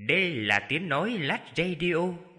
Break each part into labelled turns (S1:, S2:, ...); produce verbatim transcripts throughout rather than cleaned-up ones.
S1: Đây là tiếng nói Lát Radio.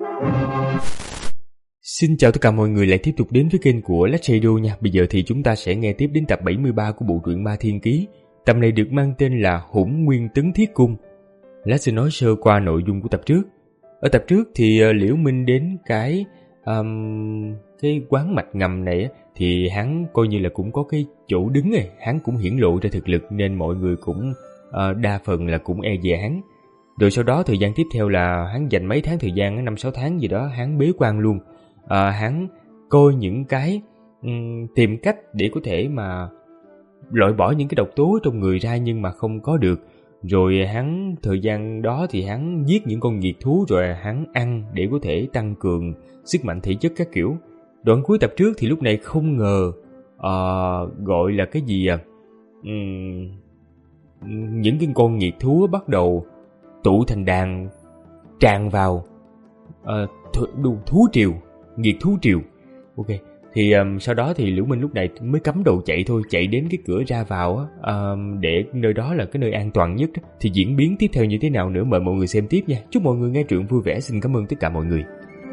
S2: Xin chào tất cả mọi người lại tiếp tục đến với kênh của Lát Radio nha. Bây giờ thì chúng ta sẽ nghe tiếp đến tập bảy mươi ba của bộ truyện Ma Thiên Ký. Tập này được mang tên là Hỗn Nguyên Tấn Thiết Cung. Lát sẽ nói sơ qua nội dung của tập trước. Ở tập trước thì uh, Liễu Minh đến cái um, cái quán mạch ngầm này thì hắn coi như là cũng có cái chỗ đứng này, hắn cũng hiển lộ ra thực lực nên mọi người cũng uh, đa phần là cũng e dè hắn. Rồi sau đó thời gian tiếp theo là hắn dành mấy tháng thời gian, năm sáu tháng gì đó hắn bế quan luôn. À, hắn coi những cái um, tìm cách để có thể mà loại bỏ những cái độc tố trong người ra nhưng mà không có được. Rồi hắn thời gian đó thì hắn giết những con nghiệt thú rồi hắn ăn để có thể tăng cường sức mạnh thể chất các kiểu. Đoạn cuối tập trước thì lúc này không ngờ uh, gọi là cái gì à um, những cái con nghiệt thú bắt đầu tụ thành đàn tràn vào uh, th- thú triều, nghiệt thú triều. Ok, thì um, sau đó thì Liễu Minh lúc này mới cắm đầu chạy thôi, chạy đến cái cửa ra vào á, um, để nơi đó là cái nơi an toàn nhất. Thì diễn biến tiếp theo như thế nào nữa mời mọi người xem tiếp nha. Chúc mọi người nghe truyện vui vẻ. Xin cảm ơn tất cả mọi người.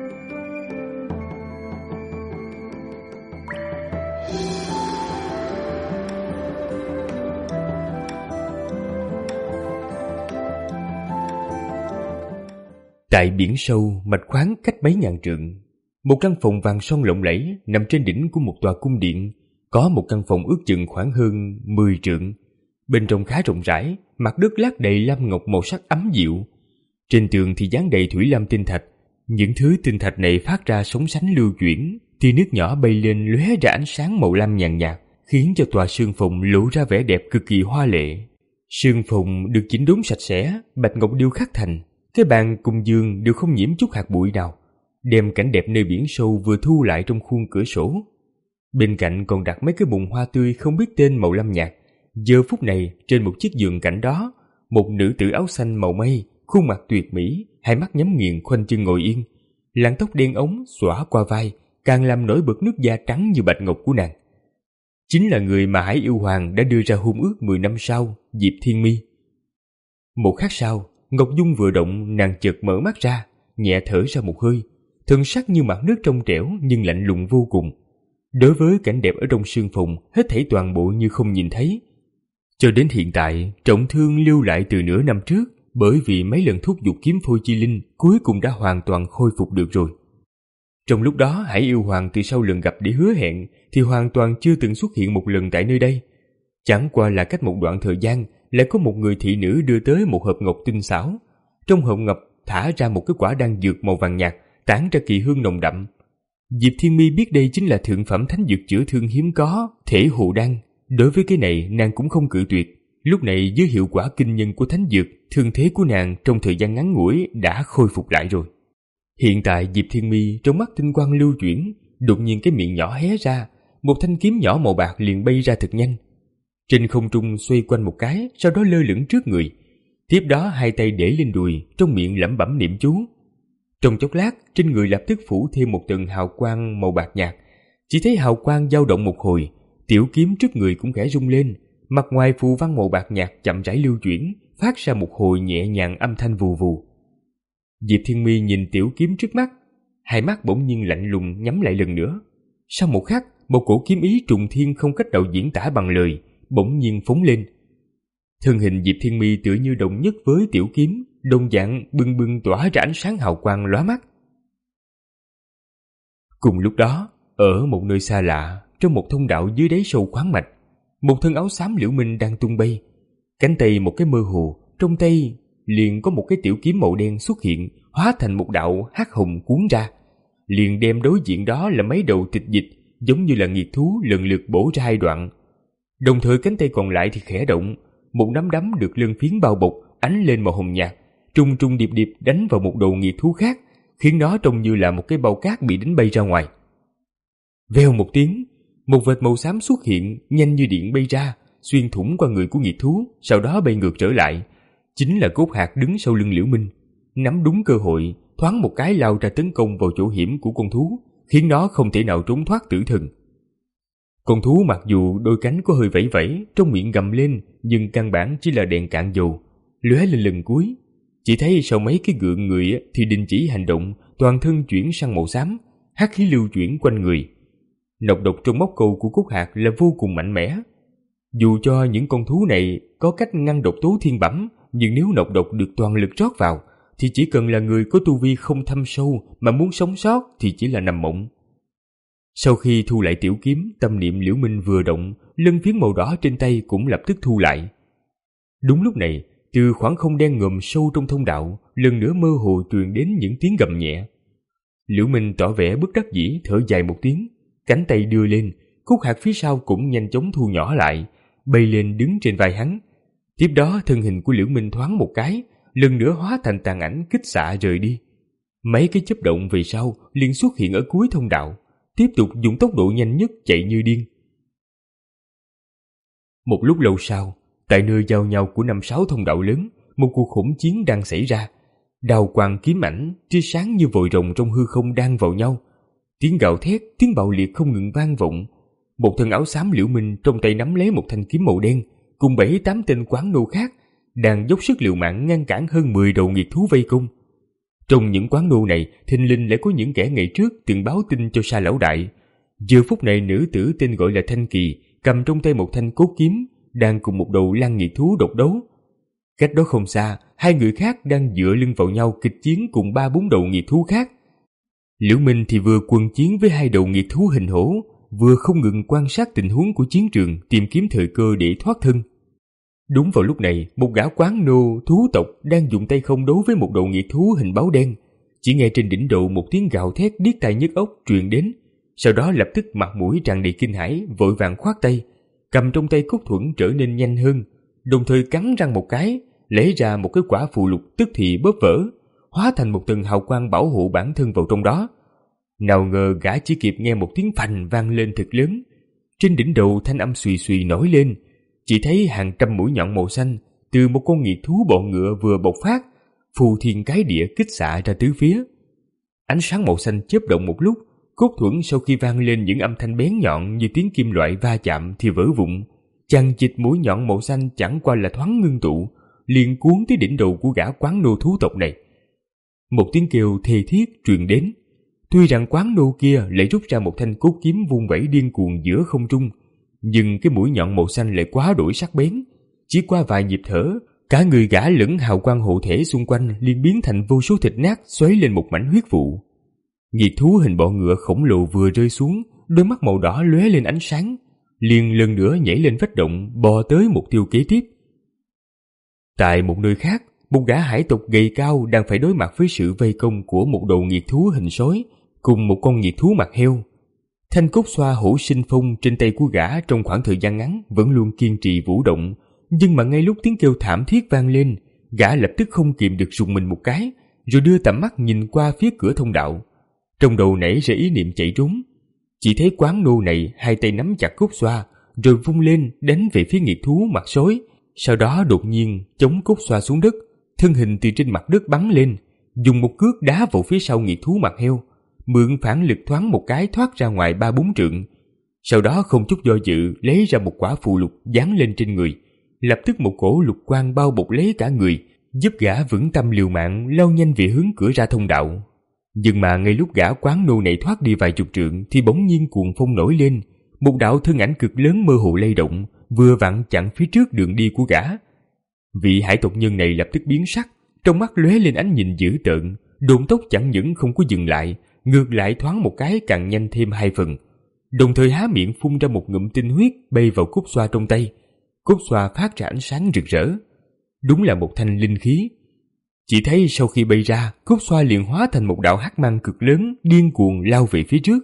S2: Tại biển sâu, mạch khoáng cách mấy ngàn trượng, một căn phòng vàng son lộng lẫy nằm trên đỉnh của một tòa cung điện. Có một căn phòng ước chừng khoảng hơn mười trượng. Bên trong khá rộng rãi, mặt đất lát đầy lam ngọc màu sắc ấm dịu. Trên tường thì dán đầy thủy lam tinh thạch. Những thứ tinh thạch này phát ra sóng sánh lưu chuyển, tia nước nhỏ bay lên lóe ra ánh sáng màu lam nhàn nhạt, khiến cho tòa sương phòng lộ ra vẻ đẹp cực kỳ hoa lệ. Sương phòng được chỉnh đốn sạch sẽ, bạch ngọc điêu khắc thành. Cái bàn cùng giường đều không nhiễm chút hạt bụi nào, đem cảnh đẹp nơi biển sâu vừa thu lại trong khuôn cửa sổ. Bên cạnh còn đặt mấy cái bùn hoa tươi không biết tên màu lam nhạt. Giờ phút này trên một chiếc giường cạnh đó, một nữ tử áo xanh màu mây, khuôn mặt tuyệt mỹ, hai mắt nhắm nghiền khoanh chân ngồi yên. Làn tóc đen ống xõa qua vai, càng làm nổi bật nước da trắng như bạch ngọc của nàng. Chính là người mà Hải Yêu Hoàng đã đưa ra hôn ước mười năm sau, Diệp Thiên Mi. Một khắc sau, Ngọc Dung vừa động, nàng chợt mở mắt ra, nhẹ thở ra một hơi, thân sắc như mặt nước trong trẻo nhưng lạnh lùng vô cùng. Đối với cảnh đẹp ở trong sương phòng, hết thảy toàn bộ như không nhìn thấy. Cho đến hiện tại, trọng thương lưu lại từ nửa năm trước, bởi vì mấy lần thúc giục kiếm phôi chi linh, cuối cùng đã hoàn toàn khôi phục được rồi. Trong lúc đó, Hải Yêu Hoàng từ sau lần gặp để hứa hẹn, thì hoàn toàn chưa từng xuất hiện một lần tại nơi đây. Chẳng qua là cách một đoạn thời gian, lại có một người thị nữ đưa tới một hộp ngọc tinh xảo. Trong hộp ngọc thả ra một cái quả đan dược màu vàng nhạt, tản ra kỳ hương nồng đậm. Diệp Thiên Mi biết đây chính là thượng phẩm thánh dược chữa thương hiếm có, thể hồ đan. Đối với cái này nàng cũng không cự tuyệt. Lúc này dưới hiệu quả kinh nhân của thánh dược, thương thế của nàng trong thời gian ngắn ngủi đã khôi phục lại rồi. Hiện tại Diệp Thiên Mi trong mắt tinh quang lưu chuyển, đột nhiên cái miệng nhỏ hé ra, một thanh kiếm nhỏ màu bạc liền bay ra thật nhanh. Trên không trung xoay quanh một cái, sau đó lơ lửng trước người. Tiếp đó hai tay để lên đùi, trong miệng lẩm bẩm niệm chú. Trong chốc lát, trên người lập tức phủ thêm một tầng hào quang màu bạc nhạt. Chỉ thấy hào quang dao động một hồi, tiểu kiếm trước người cũng khẽ rung lên, mặt ngoài phù văn màu bạc nhạt chậm rãi lưu chuyển, phát ra một hồi nhẹ nhàng âm thanh vù vù. Diệp Thiên Mi nhìn tiểu kiếm trước mắt, hai mắt bỗng nhiên lạnh lùng nhắm lại lần nữa. Sau một khắc, một cổ kiếm ý trùng thiên không cách nào diễn tả bằng lời, bỗng nhiên phóng lên. Thân hình Diệp Thiên Mi tựa như đồng nhất với tiểu kiếm, đồng dạng bừng bừng tỏa ra ánh sáng hào quang lóa mắt. Cùng lúc đó, ở một nơi xa lạ, trong một thông đạo dưới đáy sâu khoáng mạch, một thân áo xám Liễu Minh đang tung bay. Cánh tay một cái mơ hồ, trong tay liền có một cái tiểu kiếm màu đen xuất hiện, hóa thành một đạo hắc hồng cuốn ra, liền đem đối diện đó là mấy đầu tịch dịch, giống như là nghiệt thú lần lượt bổ ra hai đoạn. Đồng thời cánh tay còn lại thì khẽ động, một nắm đấm được lân phiến bao bọc, ánh lên màu hồng nhạt, trung trung điệp điệp đánh vào một đầu nghiệt thú khác, khiến nó trông như là một cái bao cát bị đánh bay ra ngoài. Vèo một tiếng, một vệt màu xám xuất hiện, nhanh như điện bay ra, xuyên thủng qua người của nghiệt thú, sau đó bay ngược trở lại. Chính là cốt hạt đứng sau lưng Liễu Minh, nắm đúng cơ hội, thoáng một cái lao ra tấn công vào chỗ hiểm của con thú, khiến nó không thể nào trốn thoát tử thần. Con thú mặc dù đôi cánh có hơi vẫy vẫy, trong miệng gầm lên, nhưng căn bản chỉ là đèn cạn dầu, lóe lên lần cuối. Chỉ thấy sau mấy cái gượng người thì đình chỉ hành động, toàn thân chuyển sang màu xám, hắc khí lưu chuyển quanh người. Nọc độc trong móc câu của Cốt Hạc là vô cùng mạnh mẽ. Dù cho những con thú này có cách ngăn độc tố thiên bẩm, nhưng nếu nọc độc được toàn lực rót vào thì chỉ cần là người có tu vi không thâm sâu mà muốn sống sót thì chỉ là nằm mộng. Sau khi thu lại tiểu kiếm, tâm niệm Liễu Minh vừa động, lân phiến màu đỏ trên tay cũng lập tức thu lại. Đúng lúc này, từ khoảng không đen ngòm sâu trong thông đạo, lần nữa mơ hồ truyền đến những tiếng gầm nhẹ. Liễu Minh tỏ vẻ bất đắc dĩ, thở dài một tiếng, cánh tay đưa lên, Cốt Hạc phía sau cũng nhanh chóng thu nhỏ lại, bay lên đứng trên vai hắn. Tiếp đó thân hình của Liễu Minh thoáng một cái, lần nữa hóa thành tàn ảnh kích xạ rời đi. Mấy cái chớp động về sau liền xuất hiện ở cuối thông đạo, tiếp tục dùng tốc độ nhanh nhất chạy như điên. Một lúc lâu sau, tại nơi giao nhau của năm sáu thông đạo lớn, một cuộc hỗn chiến đang xảy ra. Đao quang kiếm ảnh, tia sáng như vòi rồng trong hư không đang vào nhau. Tiếng gào thét, tiếng bạo liệt không ngừng vang vọng. Một thân áo xám Liễu Minh trong tay nắm lấy một thanh kiếm màu đen, cùng bảy tám tên quán nô khác đang dốc sức liều mạng ngăn cản hơn mười đầu nghiệt thú vây công. Trong những quán nô này, thình lình lại có những kẻ ngày trước từng báo tin cho Sa lão đại. Giờ phút này nữ tử tên gọi là Thanh Kỳ cầm trong tay một thanh cốt kiếm, đang cùng một đầu lang nghiệt thú độc đấu. Cách đó không xa, hai người khác đang dựa lưng vào nhau kịch chiến cùng ba bốn đầu nghiệt thú khác. Liễu Minh thì vừa quân chiến với hai đầu nghiệt thú hình hổ, vừa không ngừng quan sát tình huống của chiến trường, tìm kiếm thời cơ để thoát thân. Đúng vào lúc này, một gã quán nô thú tộc đang dùng tay không đấu với một đầu nghiệt thú hình báo đen. Chỉ nghe trên đỉnh đầu một tiếng gào thét điếc tai nhức óc truyền đến, sau đó lập tức mặt mũi tràn đầy kinh hãi, vội vàng khoát tay, cầm trong tay cốt thuẫn trở nên nhanh hơn, đồng thời cắn răng một cái, lấy ra một cái quả phù lục tức thì bóp vỡ, hóa thành một tầng hào quang bảo hộ bản thân vào trong đó. Nào ngờ gã chỉ kịp nghe một tiếng phành vang lên thật lớn, trên đỉnh đầu thanh âm xùy xùy nổi lên, chỉ thấy hàng trăm mũi nhọn màu xanh từ một con nghiệt thú bọ ngựa vừa bộc phát, phù thiên cái địa kích xạ ra tứ phía. Ánh sáng màu xanh chớp động một lúc, cốt thuẫn sau khi vang lên những âm thanh bén nhọn như tiếng kim loại va chạm thì vỡ vụn, chằng chịt mũi nhọn màu xanh chẳng qua là thoáng ngưng tụ, liền cuốn tới đỉnh đầu của gã quán nô thú tộc này. Một tiếng kêu thê thiết truyền đến. Tuy rằng quán nô kia lại rút ra một thanh cốt kiếm vung vẩy điên cuồng giữa không trung, nhưng cái mũi nhọn màu xanh lại quá đổi sắc bén. Chỉ qua vài nhịp thở, cả người gã lẫn hào quang hộ thể xung quanh liền biến thành vô số thịt nát xoáy lên một mảnh huyết vụ. Nghiệt thú hình bọ ngựa khổng lồ vừa rơi xuống, đôi mắt màu đỏ lóe lên ánh sáng, liền lần nữa nhảy lên vách động, bò tới mục tiêu kế tiếp. Tại một nơi khác, một gã hải tộc gầy cao đang phải đối mặt với sự vây công của một đầu nghiệt thú hình sói cùng một con nghiệt thú mặt heo. Thanh cốt xoa hổ sinh phong trên tay của gã trong khoảng thời gian ngắn vẫn luôn kiên trì vũ động, nhưng mà ngay lúc tiếng kêu thảm thiết vang lên, gã lập tức không kìm được rùng mình một cái, rồi đưa tầm mắt nhìn qua phía cửa thông đạo. Trong đầu nảy ra ý niệm chạy trốn. Chỉ thấy quán nô này hai tay nắm chặt cốt xoa, rồi vung lên đánh về phía nghiệt thú mặt sói. Sau đó đột nhiên chống cốt xoa xuống đất, thân hình từ trên mặt đất bắn lên, dùng một cước đá vào phía sau nghiệt thú mặt heo, mượn phản lực thoáng một cái thoát ra ngoài ba bốn trượng. Sau đó không chút do dự lấy ra một quả phù lục dán lên trên người, lập tức một cổ lục quang bao bọc lấy cả người, giúp gã vững tâm liều mạng lao nhanh về hướng cửa ra thông đạo. Nhưng mà ngay lúc gã quán nô này thoát đi vài chục trượng thì bỗng nhiên cuồng phong nổi lên, một đạo thân ảnh cực lớn mơ hồ lay động, vừa vặn chặn phía trước đường đi của gã. Vị hải tộc nhân này lập tức biến sắc, trong mắt lóe lên ánh nhìn dữ tợn, độn tốc chẳng những không có dừng lại, ngược lại thoáng một cái càng nhanh thêm hai phần, đồng thời há miệng phun ra một ngụm tinh huyết bay vào cốt xoa trong tay. Cốt xoa phát ra ánh sáng rực rỡ, đúng là một thanh linh khí. Chỉ thấy sau khi bay ra, cốt xoa liền hóa thành một đạo hắc mang cực lớn điên cuồng lao về phía trước.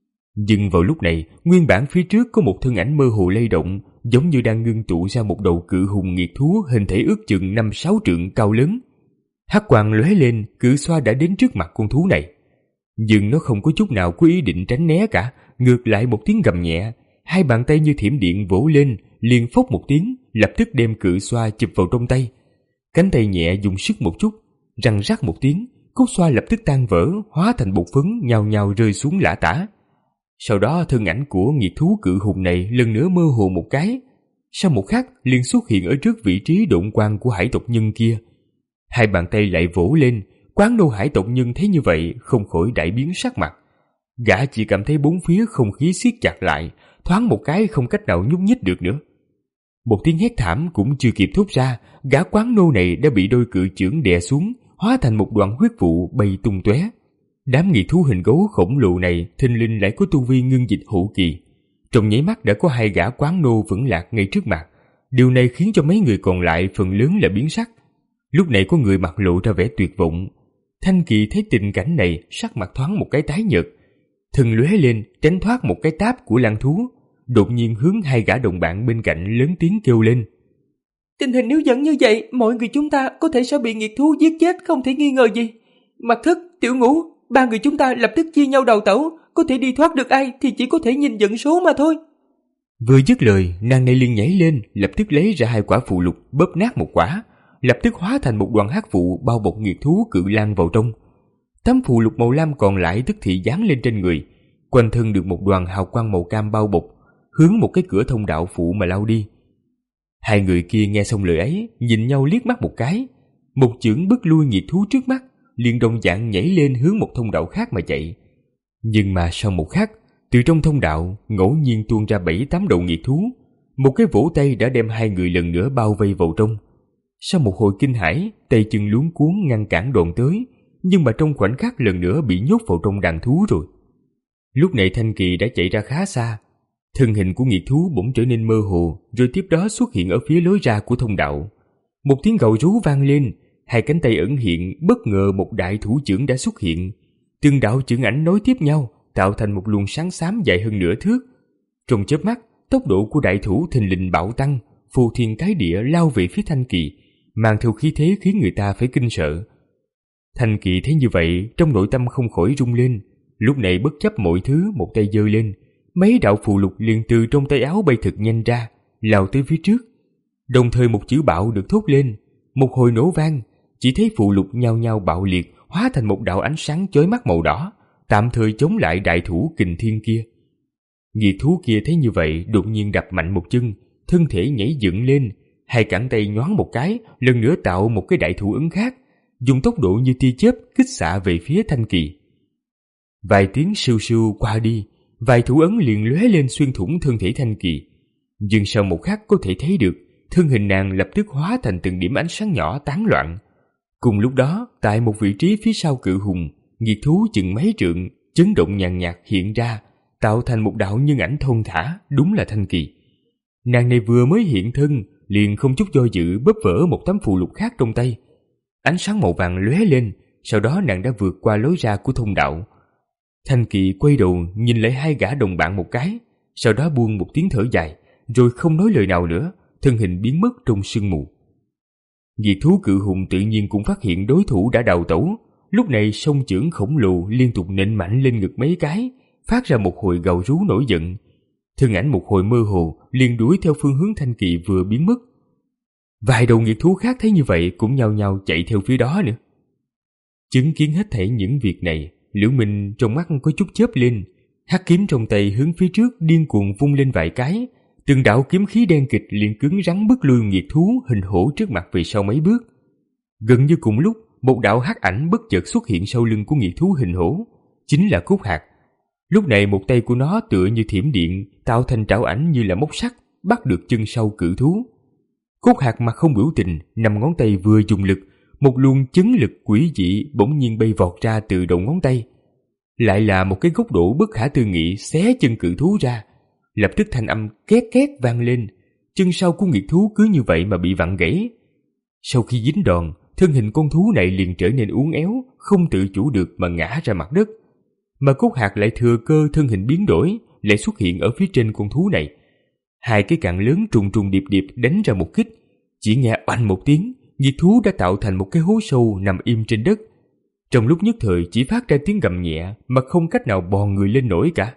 S2: Nhưng vào lúc này, nguyên bản phía trước có một thân ảnh mơ hồ lay động, giống như đang ngưng tụ ra một đầu cự hùng nghiệt thú hình thể ước chừng năm sáu trượng cao lớn. Hắc quang lóe lên, cự xoa đã đến trước mặt con thú này. Nhưng nó không có chút nào có ý định tránh né cả, ngược lại một tiếng gầm nhẹ, hai bàn tay như thiểm điện vỗ lên, liền phốc một tiếng, lập tức đem cự xoa chụp vào trong tay. Cánh tay nhẹ dùng sức một chút, răng rắc một tiếng, cốt xoa lập tức tan vỡ, hóa thành bột phấn nhào nhào rơi xuống lả tả. Sau đó thân ảnh của nghiệt thú cự hùng này lần nữa mơ hồ một cái, sau một khắc liền xuất hiện ở trước vị trí độn quang của hải tộc nhân kia. Hai bàn tay lại vỗ lên. Quán nô hải tộc nhân thấy như vậy không khỏi đại biến sắc mặt. Gã chỉ cảm thấy bốn phía không khí siết chặt lại, thoáng một cái không cách nào nhúc nhích được nữa. Một tiếng hét thảm cũng chưa kịp thốt ra, gã quán nô này đã bị đôi cự chưởng đè xuống, hóa thành một đoạn huyết vụ bay tung tóe. Đám nghiệt thú hình gấu khổng lồ này thình lình lại có tu vi ngưng dịch hậu kỳ. Trong nháy mắt đã có hai gã quán nô vững lạc ngay trước mặt. Điều này khiến cho mấy người còn lại phần lớn là biến sắc. Lúc này có người mặt lộ ra vẻ tuyệt vọng. Thanh Kỳ thấy tình cảnh này, sắc mặt thoáng một cái tái nhợt, thần lóe lên tránh thoát một cái táp của lang thú, đột nhiên hướng hai gã đồng bạn bên cạnh lớn tiếng kêu lên:
S3: tình hình nếu vẫn như vậy, mọi người chúng ta có thể sẽ bị nghiệt thú giết chết không thể nghi ngờ gì. Mặt Thất, Tiểu Ngũ, ba người chúng ta lập tức chia nhau đào tẩu, có thể đi thoát được ai thì chỉ có thể nhìn vận số mà thôi.
S2: Vừa dứt lời, nàng này liền nhảy lên, lập tức lấy ra hai quả phù lục, bóp nát một quả, lập tức hóa thành một đoàn hắc vụ bao bọc nghiệt thú cự lang vào trong. Tấm phù lục màu lam còn lại tức thì dán lên trên người, quanh thân được một đoàn hào quang màu cam bao bọc, hướng một cái cửa thông đạo phụ mà lao đi. Hai người kia nghe xong lời ấy, nhìn nhau liếc mắt một cái, một chưởng bức lui nghiệt thú trước mắt, liền đồng dạng nhảy lên hướng một thông đạo khác mà chạy. Nhưng mà sau một khắc, từ trong thông đạo ngẫu nhiên tuôn ra bảy tám đầu nghiệt thú, một cái vỗ tay đã đem hai người lần nữa bao vây vào trong. Sau một hồi kinh hãi, tay chân luống cuống ngăn cản đòn tới, nhưng mà trong khoảnh khắc lần nữa bị nhốt vào trong đàn thú rồi. Lúc này Thanh Kỳ đã chạy ra khá xa, thân hình của nghiệt thú bỗng trở nên mơ hồ, rồi tiếp đó xuất hiện ở phía lối ra của thông đạo. Một tiếng gào rú vang lên, hai cánh tay ẩn hiện, bất ngờ một đại thủ chưởng đã xuất hiện. Từng đạo chưởng ảnh nối tiếp nhau, tạo thành một luồng sáng xám dài hơn nửa thước. Trong chớp mắt, tốc độ của đại thủ thình lình bạo tăng, phù thiên cái địa lao về phía Thanh Kỳ, mang theo khí thế khiến người ta phải kinh sợ. Thanh Kỳ thấy như vậy, trong nội tâm không khỏi rung lên. Lúc này bất chấp mọi thứ, một tay giơ lên, mấy đạo phù lục liền từ trong tay áo bay thật nhanh ra, lao tới phía trước. Đồng thời một chữ bạo được thốt lên, một hồi nổ vang, chỉ thấy phù lục nhao nhao bạo liệt, hóa thành một đạo ánh sáng chói mắt màu đỏ, tạm thời chống lại đại thủ kình thiên kia. Nghiệt thú kia thấy như vậy, đột nhiên đập mạnh một chân, thân thể nhảy dựng lên, hai cẳng tay nhoáng một cái, lần nữa tạo một cái đại thủ ấn khác, dùng tốc độ như tia chớp kích xạ về phía Thanh Kỳ. Vài tiếng sưu sưu qua đi, vài thủ ấn liền lóe lên xuyên thủng thân thể Thanh Kỳ. Nhưng sau một khắc có thể thấy được, thân hình nàng lập tức hóa thành từng điểm ánh sáng nhỏ tán loạn. Cùng lúc đó, tại một vị trí phía sau cự hùng, nghiệt thú chừng mấy trượng, chấn động nhàn nhạt hiện ra, tạo thành một đạo nhân ảnh thon thả, đúng là Thanh Kỳ. Nàng này vừa mới hiện thân, liền không chút do dự bóp vỡ một tấm phù lục khác trong tay. Ánh sáng màu vàng lóe lên, sau đó nàng đã vượt qua lối ra của thông đạo. Thanh Kỳ quay đầu nhìn lại hai gã đồng bạn một cái, sau đó buông một tiếng thở dài, rồi không nói lời nào nữa, thân hình biến mất trong sương mù. Nghiệt thú cự hùng tự nhiên cũng phát hiện đối thủ đã đào tẩu, lúc này song chưởng khổng lồ liên tục nện mạnh lên ngực mấy cái, phát ra một hồi gào rú nổi giận. Thân ảnh một hồi mơ hồ liền đuổi theo phương hướng Thanh Kỳ vừa biến mất. Vài đầu nghiệt thú khác thấy như vậy cũng nhao nhao chạy theo phía đó nữa. Chứng kiến hết thảy những việc này, Liễu Minh trong mắt có chút chớp lên, hắc kiếm trong tay hướng phía trước điên cuồng vung lên vài cái, từng đạo kiếm khí đen kịch liền cứng rắn bức lui nghiệt thú hình hổ trước mặt về sau mấy bước. Gần như cùng lúc, một đạo hắc ảnh bất chợt xuất hiện sau lưng của nghiệt thú hình hổ, chính là Cốt Hạc. Lúc này một tay của nó tựa như thiểm điện, tạo thành trảo ảnh như là móc sắt, bắt được chân sau cự thú. Cốt Hạc mặt không biểu tình, năm ngón tay vừa dùng lực, một luồng chấn lực quỷ dị bỗng nhiên bay vọt ra từ đầu ngón tay. Lại là một cái góc độ bất khả tư nghị xé chân cự thú ra. Lập tức thanh âm két két vang lên, chân sau của nghiệt thú cứ như vậy mà bị vặn gãy. Sau khi dính đòn, thân hình con thú này liền trở nên uốn éo, không tự chủ được mà ngã ra mặt đất. Mà Cốt Hạc lại thừa cơ thân hình biến đổi, lại xuất hiện ở phía trên con thú này. Hai cái cạn lớn trùng trùng điệp điệp đánh ra một kích, chỉ nghe oanh một tiếng, nghiệt thú đã tạo thành một cái hố sâu nằm im trên đất. Trong lúc nhất thời chỉ phát ra tiếng gầm nhẹ mà không cách nào bò người lên nổi cả.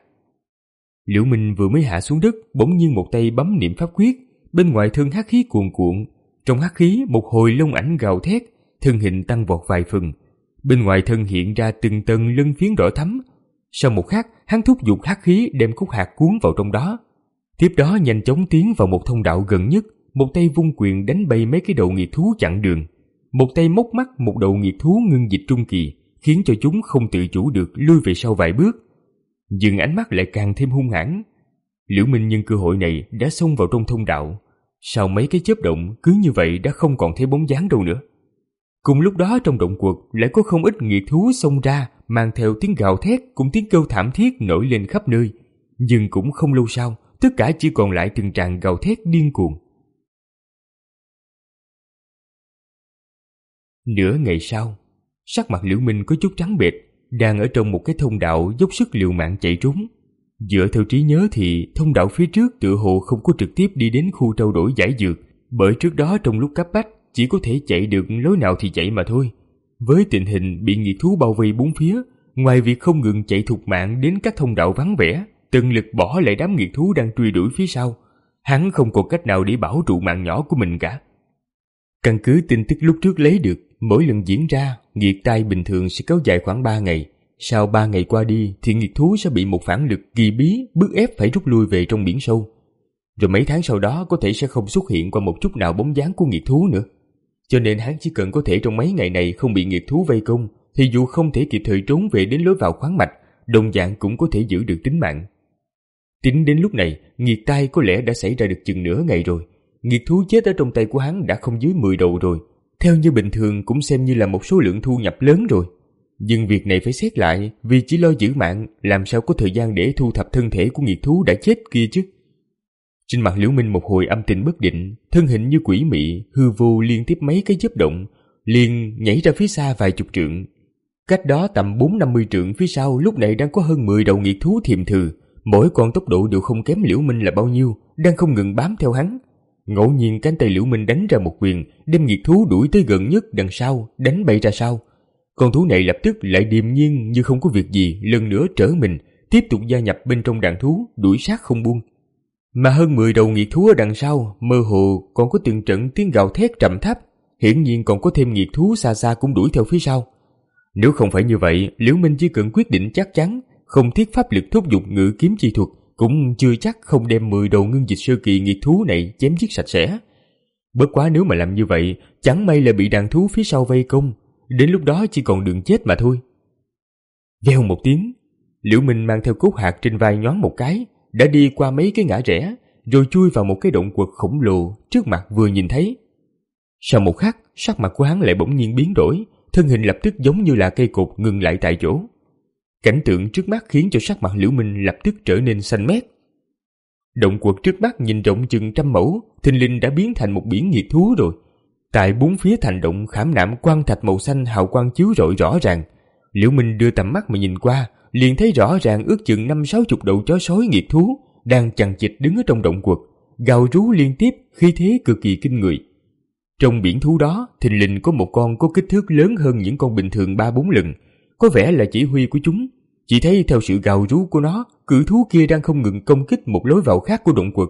S2: Liễu Minh vừa mới hạ xuống đất, bỗng nhiên một tay bấm niệm pháp quyết, bên ngoài thân hắc khí cuồn cuộn, trong hắc khí một hồi long ảnh gào thét, thân hình tăng vọt vài phần, bên ngoài thân hiện ra từng tầng lân phiến đỏ thắm. Sau một khắc, hắn thúc giục hắc khí đem Cốt Hạc cuốn vào trong đó. Tiếp đó nhanh chóng tiến vào một thông đạo gần nhất, một tay vung quyền đánh bay mấy cái đầu nghiệt thú chặn đường. Một tay móc mắt một đầu nghiệt thú ngưng dịch trung kỳ, khiến cho chúng không tự chủ được lui về sau vài bước. Nhưng ánh mắt lại càng thêm hung hãn. Liễu Minh nhân cơ hội này đã xông vào trong thông đạo. Sau mấy cái chớp động, cứ như vậy đã không còn thấy bóng dáng đâu nữa. Cùng lúc đó trong động quật lại có không ít nghiệt thú xông ra, mang theo tiếng gào thét cùng tiếng kêu thảm thiết nổi lên khắp nơi. Nhưng cũng không lâu sau, tất cả chỉ còn lại từng tràng gào thét điên cuồng. Nửa ngày sau, sắc mặt Liễu Minh có chút trắng bệch, đang ở trong một cái thông đạo dốc sức liều mạng chạy trốn. Dựa theo trí nhớ thì thông đạo phía trước tựa hồ không có trực tiếp đi đến khu trao đổi giải dược, bởi trước đó trong lúc cấp bách chỉ có thể chạy được lối nào thì chạy mà thôi. Với tình hình bị nghiệt thú bao vây bốn phía, ngoài việc không ngừng chạy thục mạng đến các thông đạo vắng vẻ, tận lực bỏ lại đám nghiệt thú đang truy đuổi phía sau, hắn không còn cách nào để bảo trụ mạng nhỏ của mình cả. Căn cứ tin tức lúc trước lấy được, mỗi lần diễn ra, nghiệt tai bình thường sẽ kéo dài khoảng ba ngày. Sau ba ngày qua đi thì nghiệt thú sẽ bị một phản lực kỳ bí bức ép phải rút lui về trong biển sâu. Rồi mấy tháng sau đó có thể sẽ không xuất hiện qua một chút nào bóng dáng của nghiệt thú nữa. Cho nên hắn chỉ cần có thể trong mấy ngày này không bị nghiệt thú vây công, thì dù không thể kịp thời trốn về đến lối vào khoáng mạch, đồng dạng cũng có thể giữ được tính mạng. Tính đến lúc này, nghiệt tai có lẽ đã xảy ra được chừng nửa ngày rồi. Nghiệt thú chết ở trong tay của hắn đã không dưới mười đầu rồi. Theo như bình thường cũng xem như là một số lượng thu nhập lớn rồi. Nhưng việc này phải xét lại, vì chỉ lo giữ mạng, làm sao có thời gian để thu thập thân thể của nghiệt thú đã chết kia chứ. Trên mặt Liễu Minh một hồi âm tình bất định, thân hình như quỷ mị, hư vô liên tiếp mấy cái chớp động, liền nhảy ra phía xa vài chục trượng. Cách đó tầm bốn năm mươi trượng phía sau lúc này đang có hơn mười đầu nghiệt thú thiềm thừ, mỗi con tốc độ đều không kém Liễu Minh là bao nhiêu, đang không ngừng bám theo hắn. Ngẫu nhiên cánh tay Liễu Minh đánh ra một quyền, đem nghiệt thú đuổi tới gần nhất đằng sau, đánh bay ra sau. Con thú này lập tức lại điềm nhiên như không có việc gì, lần nữa trở mình, tiếp tục gia nhập bên trong đàn thú, đuổi sát không buông. Mà hơn mười đầu nghiệt thú ở đằng sau, mơ hồ còn có từng trận tiếng gào thét trầm thấp, hiển nhiên còn có thêm nghiệt thú xa xa cũng đuổi theo phía sau. Nếu không phải như vậy, Liễu Minh chỉ cần quyết định chắc chắn, không thiết pháp lực thúc giục ngự kiếm chi thuật, cũng chưa chắc không đem mười đầu ngưng dịch sơ kỳ nghiệt thú này chém giết sạch sẽ. Bất quá nếu mà làm như vậy, chẳng may là bị đàn thú phía sau vây công, đến lúc đó chỉ còn đường chết mà thôi. Vèo một tiếng, Liễu Minh mang theo cốt hạt trên vai nhoáng một cái, đã đi qua mấy cái ngã rẽ, rồi chui vào một cái động quật khổng lồ trước mặt vừa nhìn thấy. Sau một khắc, sắc mặt của hắn lại bỗng nhiên biến đổi, thân hình lập tức giống như là cây cột ngừng lại tại chỗ. Cảnh tượng trước mắt khiến cho sắc mặt Liễu Minh lập tức trở nên xanh mét. Động quật trước mắt nhìn rộng chừng trăm mẫu, thình lình đã biến thành một biển nghiệt thú rồi. Tại bốn phía thành động khảm nạm quang thạch màu xanh hào quang chiếu rọi rõ ràng. Liễu Minh đưa tầm mắt mà nhìn qua, liền thấy rõ ràng ước chừng năm sáu chục đầu chó sói nghiệt thú đang chằng chịt đứng ở trong động quật, gào rú liên tiếp, khí thế cực kỳ kinh người. Trong biển thú đó, thình lình có một con có kích thước lớn hơn những con bình thường ba bốn lần, có vẻ là chỉ huy của chúng. Chỉ thấy theo sự gào rú của nó, cự thú kia đang không ngừng công kích một lối vào khác của động quật.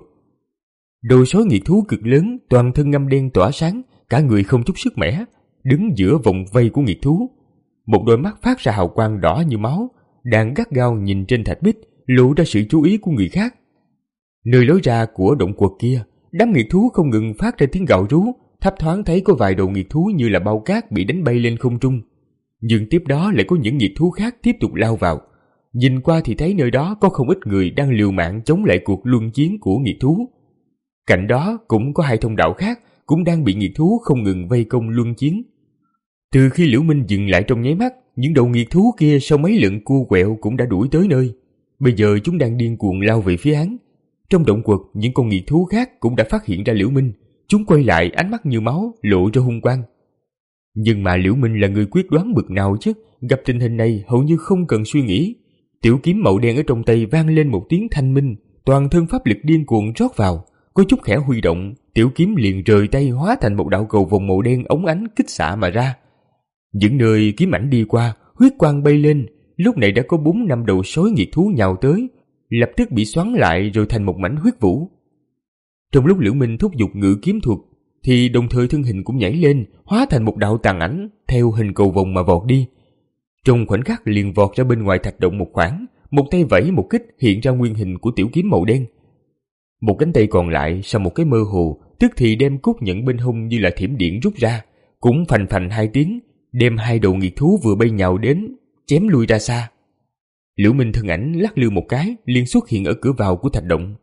S2: Đầu sói nghiệt thú cực lớn, toàn thân ngăm đen tỏa sáng, cả người không chút sức mẻ, đứng giữa vòng vây của nghiệt thú. Một đôi mắt phát ra hào quang đỏ như máu, đang gắt gao nhìn trên thạch bích, lộ ra sự chú ý của người khác. Nơi lối ra của động quật kia, đám nghiệt thú không ngừng phát ra tiếng gào rú, thấp thoáng thấy có vài đầu nghiệt thú như là bao cát bị đánh bay lên không trung. Nhưng tiếp đó lại có những nghiệt thú khác tiếp tục lao vào. Nhìn qua thì thấy nơi đó có không ít người đang liều mạng chống lại cuộc luân chiến của nghiệt thú. Cạnh đó cũng có hai thông đạo khác cũng đang bị nghiệt thú không ngừng vây công luân chiến. Từ khi Liễu Minh dừng lại trong nháy mắt, những đầu nghiệt thú kia sau mấy lần cua quẹo cũng đã đuổi tới nơi. Bây giờ chúng đang điên cuồng lao về phía hắn. Trong động quật, những con nghiệt thú khác cũng đã phát hiện ra Liễu Minh. Chúng quay lại ánh mắt như máu, lộ ra hung quang. Nhưng mà Liễu Minh là người quyết đoán bực nào chứ, gặp tình hình này hầu như không cần suy nghĩ. Tiểu kiếm màu đen ở trong tay vang lên một tiếng thanh minh, toàn thân pháp lực điên cuồng rót vào, có chút khẽ huy động, tiểu kiếm liền rời tay hóa thành một đạo cầu vồng màu đen óng ánh kích xạ mà ra. Những nơi kiếm ảnh đi qua, huyết quang bay lên, lúc này đã có bốn năm đầu sói nghiệt thú nhào tới, lập tức bị xoắn lại rồi thành một mảnh huyết vũ. Trong lúc Liễu Minh thúc giục ngự kiếm thuật, thì đồng thời thân hình cũng nhảy lên, hóa thành một đạo tàn ảnh, theo hình cầu vồng mà vọt đi. Trong khoảnh khắc liền vọt ra bên ngoài thạch động một khoảng, một tay vẫy một kích hiện ra nguyên hình của tiểu kiếm màu đen. Một cánh tay còn lại sau một cái mơ hồ, tức thì đem cốt nhận bên hông như là thiểm điện rút ra, cũng phành phành hai tiếng, đem hai đầu nghiệt thú vừa bay nhào đến chém lui ra xa. Liễu Minh thân ảnh lắc lư một cái, liền xuất hiện ở cửa vào của thạch động.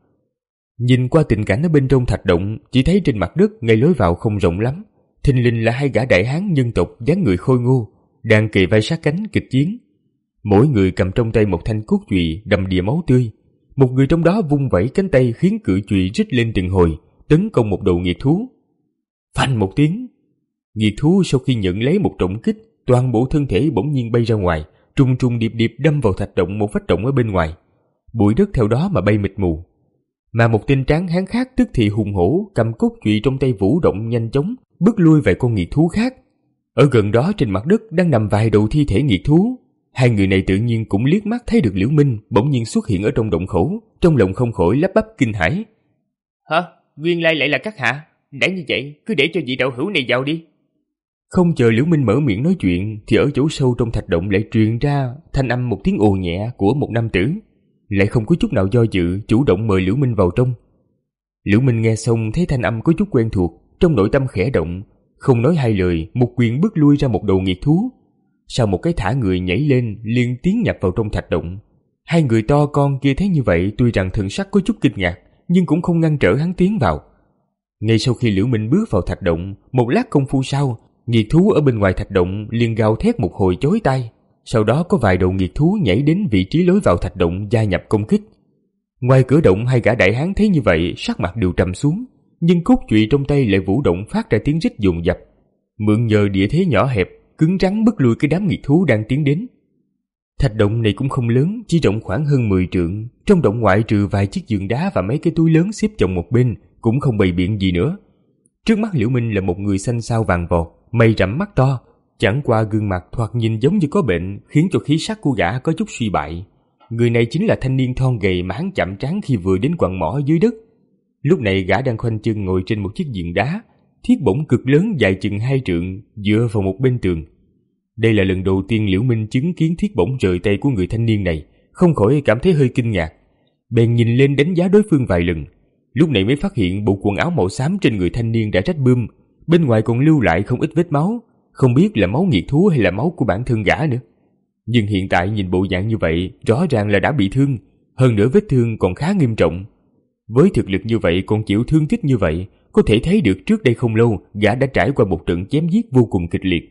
S2: Nhìn qua tình cảnh ở bên trong thạch động, chỉ thấy trên mặt đất ngay lối vào không rộng lắm, thình lình là hai gã đại hán nhân tộc dáng người khôi ngô, đang kề vai sát cánh kịch chiến. Mỗi người cầm trong tay một thanh cốt chùy đầm đìa máu tươi. Một người trong đó vung vẩy cánh tay khiến cự chùy rít lên từng hồi, tấn công một đầu nghiệt thú. Phanh một tiếng, nghiệt thú sau khi nhận lấy một trọng kích, toàn bộ thân thể bỗng nhiên bay ra ngoài, trùng trùng điệp điệp đâm vào thạch động một vách động ở bên ngoài. Bụi đất theo đó mà bay mịt mù. Mà một tên tráng hán khác tức thì hùng hổ cầm cốt chùy trong tay vũ động nhanh chóng, bước lui vài con nghiệt thú khác. Ở gần đó trên mặt đất đang nằm vài đầu thi thể nghiệt thú. Hai người này tự nhiên cũng liếc mắt thấy được Liễu Minh bỗng nhiên xuất hiện ở trong động khẩu, trong lòng không khỏi lắp bắp kinh hãi.
S1: Hả? Nguyên lai lại là các hạ? Đã như vậy, cứ để cho vị đạo hữu này vào đi.
S2: Không chờ Liễu Minh mở miệng nói chuyện, thì ở chỗ sâu trong thạch động lại truyền ra thanh âm một tiếng ồ nhẹ của một nam tử, lại không có chút nào do dự, chủ động mời Liễu Minh vào trong. Liễu Minh nghe xong thấy thanh âm có chút quen thuộc, trong nội tâm khẽ động, không nói hai lời, một quyền bước lui ra một đầu nghiệt thú. Sau một cái thả người nhảy lên, liền tiến nhập vào trong thạch động. Hai người to con kia thấy như vậy, tuy rằng thần sắc có chút kinh ngạc, nhưng cũng không ngăn trở hắn tiến vào. Ngay sau khi Liễu Minh bước vào thạch động, một lát công phu sau, nghiệt thú ở bên ngoài thạch động liền gào thét một hồi chói tai. Sau đó có vài đầu nghiệt thú nhảy đến vị trí lối vào thạch động gia nhập công kích. Ngoài cửa động, hai gã đại hán thấy như vậy, sắc mặt đều trầm xuống, nhưng cốt chùy trong tay lại vũ động phát ra tiếng rít dồn dập, mượn nhờ địa thế nhỏ hẹp, cứng rắn bức lui cái đám nghiệt thú đang tiến đến. Thạch động này cũng không lớn, chỉ rộng khoảng hơn mười trượng. Trong động ngoại trừ vài chiếc giường đá và mấy cái túi lớn xếp chồng một bên, cũng không bày biện gì nữa. Trước mắt Liễu Minh là một người xanh xao vàng vọt, mày rậm mắt to, chẳng qua gương mặt thoạt nhìn giống như có bệnh, khiến cho khí sắc của gã có chút suy bại. Người này chính là thanh niên thon gầy mà hắn chạm trán khi vừa đến quặng mỏ dưới đất. Lúc này gã đang khoanh chân ngồi trên một chiếc giường đá, thiết bổng cực lớn dài chừng hai trượng dựa vào một bên tường. Đây là lần đầu tiên Liễu Minh chứng kiến thiết bổng rời tay của người thanh niên này, không khỏi cảm thấy hơi kinh ngạc. Bèn nhìn lên đánh giá đối phương vài lần, lúc này mới phát hiện bộ quần áo màu xám trên người thanh niên đã rách bươm, bên ngoài còn lưu lại không ít vết máu, không biết là máu nghiệt thú hay là máu của bản thân gã nữa. Nhưng hiện tại nhìn bộ dạng như vậy, rõ ràng là đã bị thương, hơn nữa vết thương còn khá nghiêm trọng. Với thực lực như vậy còn chịu thương tích như vậy, có thể thấy được trước đây không lâu gã đã trải qua một trận chém giết vô cùng kịch liệt.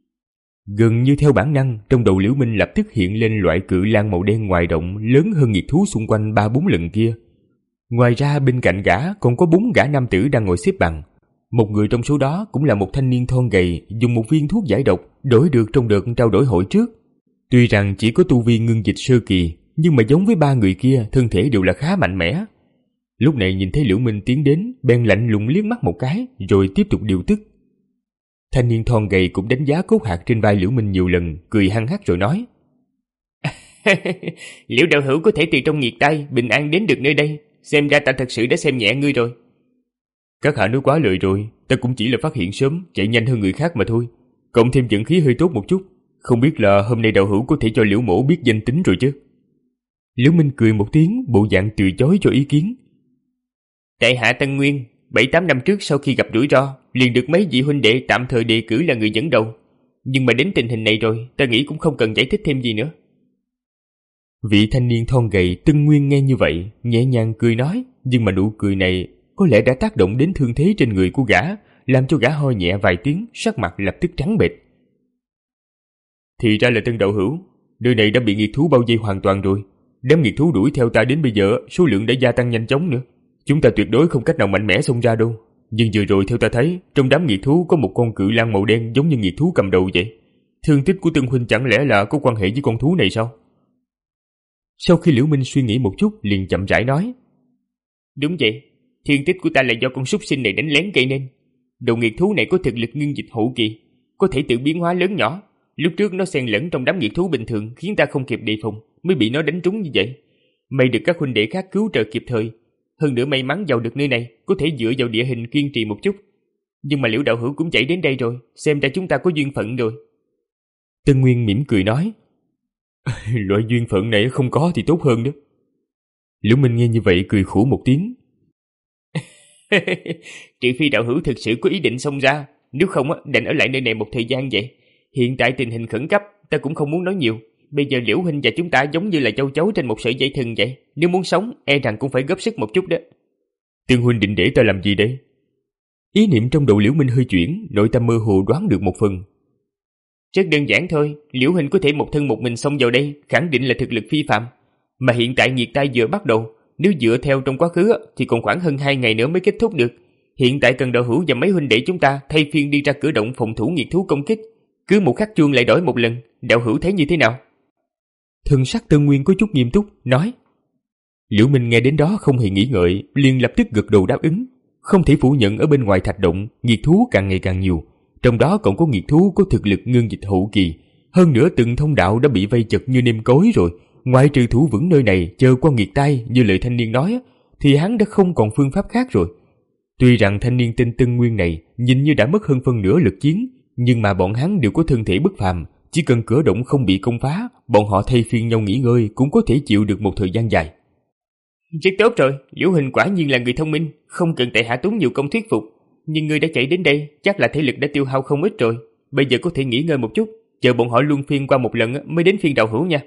S2: Gần như theo bản năng, trong đầu Liễu Minh lập tức hiện lên loại cự lang màu đen ngoài động lớn hơn nghiệt thú xung quanh ba bốn lần kia. Ngoài ra bên cạnh gã còn có bốn gã nam tử đang ngồi xếp bằng. Một người trong số đó cũng là một thanh niên thon gầy, dùng một viên thuốc giải độc đổi được trong đợt trao đổi hội trước. Tuy rằng chỉ có tu vi ngưng dịch sơ kỳ, nhưng mà giống với ba người kia, thân thể đều là khá mạnh mẽ. Lúc này nhìn thấy Liễu Minh tiến đến, bèn lạnh lùng liếc mắt một cái, rồi tiếp tục điều tức. Thanh niên thon gầy cũng đánh giá cốt hạt trên vai Liễu Minh nhiều lần, cười hăng hắc rồi nói:
S1: Liễu đạo hữu có thể từ trong nghiệt tai bình an đến được nơi đây, xem ra ta thật sự đã xem nhẹ ngươi rồi.
S2: Các hạ nói quá lời rồi, ta cũng chỉ là phát hiện sớm, chạy nhanh hơn người khác mà thôi. Cộng thêm vận khí hơi tốt một chút, không biết là hôm nay đạo hữu có thể cho Liễu mỗ biết danh tính rồi chứ. Liễu Minh cười một tiếng, bộ dạng từ chối cho ý kiến.
S1: Tại hạ Tân Nguyên, bảy tám năm trước sau khi gặp rủi ro, liền được mấy vị huynh đệ tạm thời đề cử là người dẫn đầu. Nhưng mà đến tình hình này rồi, ta nghĩ cũng không cần giải thích thêm gì nữa.
S2: Vị thanh niên thon gầy Tân Nguyên nghe như vậy, nhẹ nhàng cười nói, nhưng mà nụ cười này có lẽ đã tác động đến thương thế trên người của gã, làm cho gã ho nhẹ vài tiếng, sắc mặt lập tức trắng bệch. Thì ra là Tân đạo hữu, nơi này đã bị nghiệt thú bao vây hoàn toàn rồi. Đám nghiệt thú đuổi theo ta đến bây giờ, số lượng đã gia tăng nhanh chóng nữa. Chúng ta tuyệt đối không cách nào mạnh mẽ xông ra đâu. Nhưng vừa rồi theo ta thấy, trong đám nghiệt thú có một con cự lang màu đen giống như nghiệt thú cầm đầu vậy. Thương tích của Tân huynh chẳng lẽ là có quan hệ với con thú này sao? Sau khi Liễu Minh suy nghĩ một chút, liền chậm rãi nói:
S1: Đúng vậy, thương tích của ta là do con súc sinh này đánh lén gây nên. Đầu nghiệt thú này có thực lực ngưng dịch hậu kỳ, có thể tự biến hóa lớn nhỏ. Lúc trước nó xen lẫn trong đám nghiệt thú bình thường, khiến ta không kịp đề phòng, mới bị nó đánh trúng như vậy. May được các huynh đệ khác cứu trợ kịp thời. Hơn nữa may mắn vào được nơi này, có thể dựa vào địa hình kiên trì một chút. Nhưng mà Liễu đạo hữu cũng chạy đến đây rồi, xem ra chúng ta có duyên phận rồi.
S2: Tân Nguyên mỉm cười nói: Loại duyên phận này không có thì tốt hơn đó. Liễu Minh nghe như vậy cười khổ một tiếng.
S1: Trừ phi đạo hữu thực sự có ý định xông ra, nếu không á, đành ở lại nơi này một thời gian vậy. Hiện tại tình hình khẩn cấp, ta cũng không muốn nói nhiều. Bây giờ Liễu huynh và chúng ta giống như là châu chấu trên một sợi dây thừng vậy. Nếu muốn sống, e rằng cũng phải góp sức một chút đó.
S2: Tương huynh định để ta làm gì đấy? Ý niệm trong đầu Liễu Minh hơi chuyển, nội tâm mơ hồ đoán được một phần.
S1: Rất đơn giản thôi, Liễu huynh có thể một thân một mình xông vào đây, khẳng định là thực lực phi phàm. Mà hiện tại nhiệt tai vừa bắt đầu, nếu dựa theo trong quá khứ thì còn khoảng hơn hai ngày nữa mới kết thúc được. Hiện tại cần đạo hữu và mấy huynh đệ chúng ta thay phiên đi ra cửa động phòng thủ nghiệt thú công kích. Cứ một khắc chuông lại đổi một lần, đạo hữu thấy như thế nào?
S2: Thần sắc Tân Nguyên có chút nghiêm túc, nói. Liễu Minh nghe đến đó không hề nghĩ ngợi, liền lập tức gật đầu đáp ứng. Không thể phủ nhận ở bên ngoài thạch động, nghiệt thú càng ngày càng nhiều. Trong đó còn có nghiệt thú có thực lực ngưng dịch hậu kỳ. Hơn nữa từng thông đạo đã bị vây chật như nêm cối rồi. Ngoại trừ thủ vững nơi này chờ qua nghiệt tai như lời thanh niên nói, thì hắn đã không còn phương pháp khác rồi. Tuy rằng thanh niên tên Tân Nguyên này nhìn như đã mất hơn phân nửa lực chiến, nhưng mà bọn hắn đều có thân thể bất phàm, chỉ cần cửa động không bị công phá, bọn họ thay phiên nhau nghỉ ngơi cũng có thể chịu được một thời gian dài.
S1: Rất tốt rồi, Liễu huynh quả nhiên là người thông minh, không cần tại hạ tốn nhiều công thuyết phục. Nhưng ngươi đã chạy đến đây, chắc là thể lực đã tiêu hao không ít rồi. Bây giờ có thể nghỉ ngơi một chút, chờ bọn họ luân phiên qua một lần mới đến phiên đạo hữu nha.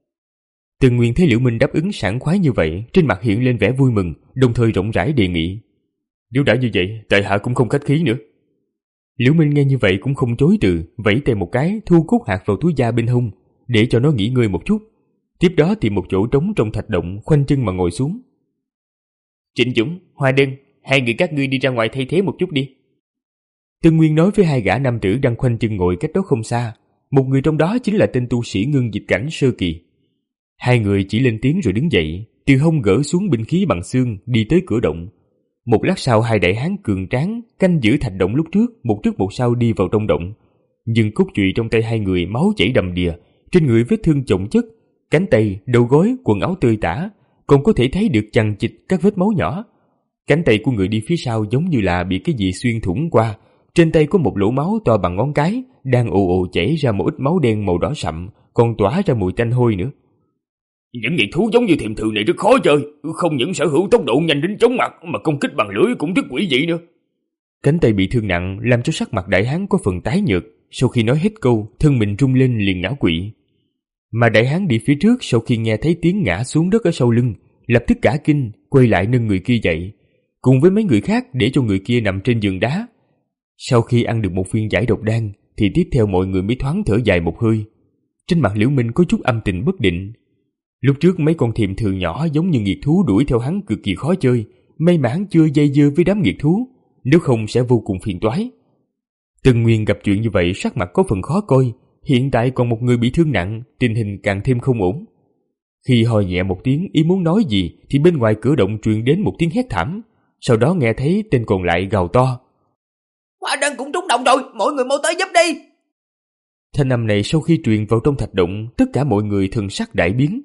S2: Từng Nguyên thấy Liễu Minh đáp ứng sảng khoái như vậy, trên mặt hiện lên vẻ vui mừng, đồng thời rộng rãi đề nghị. Nếu đã như vậy, tại hạ cũng không khách khí nữa. Liễu Minh nghe như vậy cũng không chối từ, vẫy tay một cái, thu cốt hạt vào túi da bên hông, để cho nó nghỉ ngơi một chút. Tiếp đó tìm một chỗ trống trong thạch động, khoanh chân mà ngồi xuống.
S1: Trịnh Dũng, Hoa Đơn, hai người các ngươi đi ra ngoài thay thế một chút đi.
S2: Tân Nguyên nói với hai gã nam tử đang khoanh chân ngồi cách đó không xa. Một người trong đó chính là tên tu sĩ ngưng dịch cảnh sơ kỳ. Hai người chỉ lên tiếng rồi đứng dậy, từ hông gỡ xuống binh khí bằng xương, đi tới cửa động. Một lát sau hai đại hán cường tráng canh giữ thạch động lúc trước, một trước một sau đi vào trong động. Nhưng cốt trụy trong tay hai người máu chảy đầm đìa, trên người vết thương chồng chất, cánh tay, đầu gối, quần áo tơi tả, còn có thể thấy được chằng chịt các vết máu nhỏ. Cánh tay của người đi phía sau giống như là bị cái gì xuyên thủng qua, trên tay có một lỗ máu to bằng ngón cái, đang ồ ồ chảy ra một ít máu đen màu đỏ sậm, còn tỏa ra mùi tanh hôi nữa.
S1: Những nghiệt thú giống như thiềm thử này rất khó chơi, không những sở hữu tốc độ nhanh đến chóng mặt mà công kích bằng lưỡi cũng rất quỷ dị nữa.
S2: Cánh tay bị thương nặng làm cho sắc mặt đại hán có phần tái nhợt, sau khi nói hết câu, thân mình rung lên liền ngã quỵ. Mà đại hán đi phía trước sau khi nghe thấy tiếng ngã xuống đất ở sau lưng, lập tức cả kinh, quay lại nâng người kia dậy, cùng với mấy người khác để cho người kia nằm trên giường đá. Sau khi ăn được một viên giải độc đan, thì tiếp theo mọi người mới thoáng thở dài một hơi. Trên mặt Liễu Minh có chút âm tình bất định. Lúc trước mấy con thiềm thường nhỏ giống như nghiệt thú đuổi theo hắn cực kỳ khó chơi, may mắn chưa dây dưa với đám nghiệt thú, nếu không sẽ vô cùng phiền toái. Tân Nguyên gặp chuyện như vậy sắc mặt có phần khó coi, hiện tại còn một người bị thương nặng, tình hình càng thêm không ổn. Khi ho nhẹ một tiếng ý muốn nói gì thì bên ngoài cửa động truyền đến một tiếng hét thảm, sau đó nghe thấy tên còn lại gào to.
S3: Hoa Đơn cũng trúng động rồi, mọi người mau tới giúp đi.
S2: Thanh âm này sau khi truyền vào trong thạch động, tất cả mọi người thần sắc đại biến.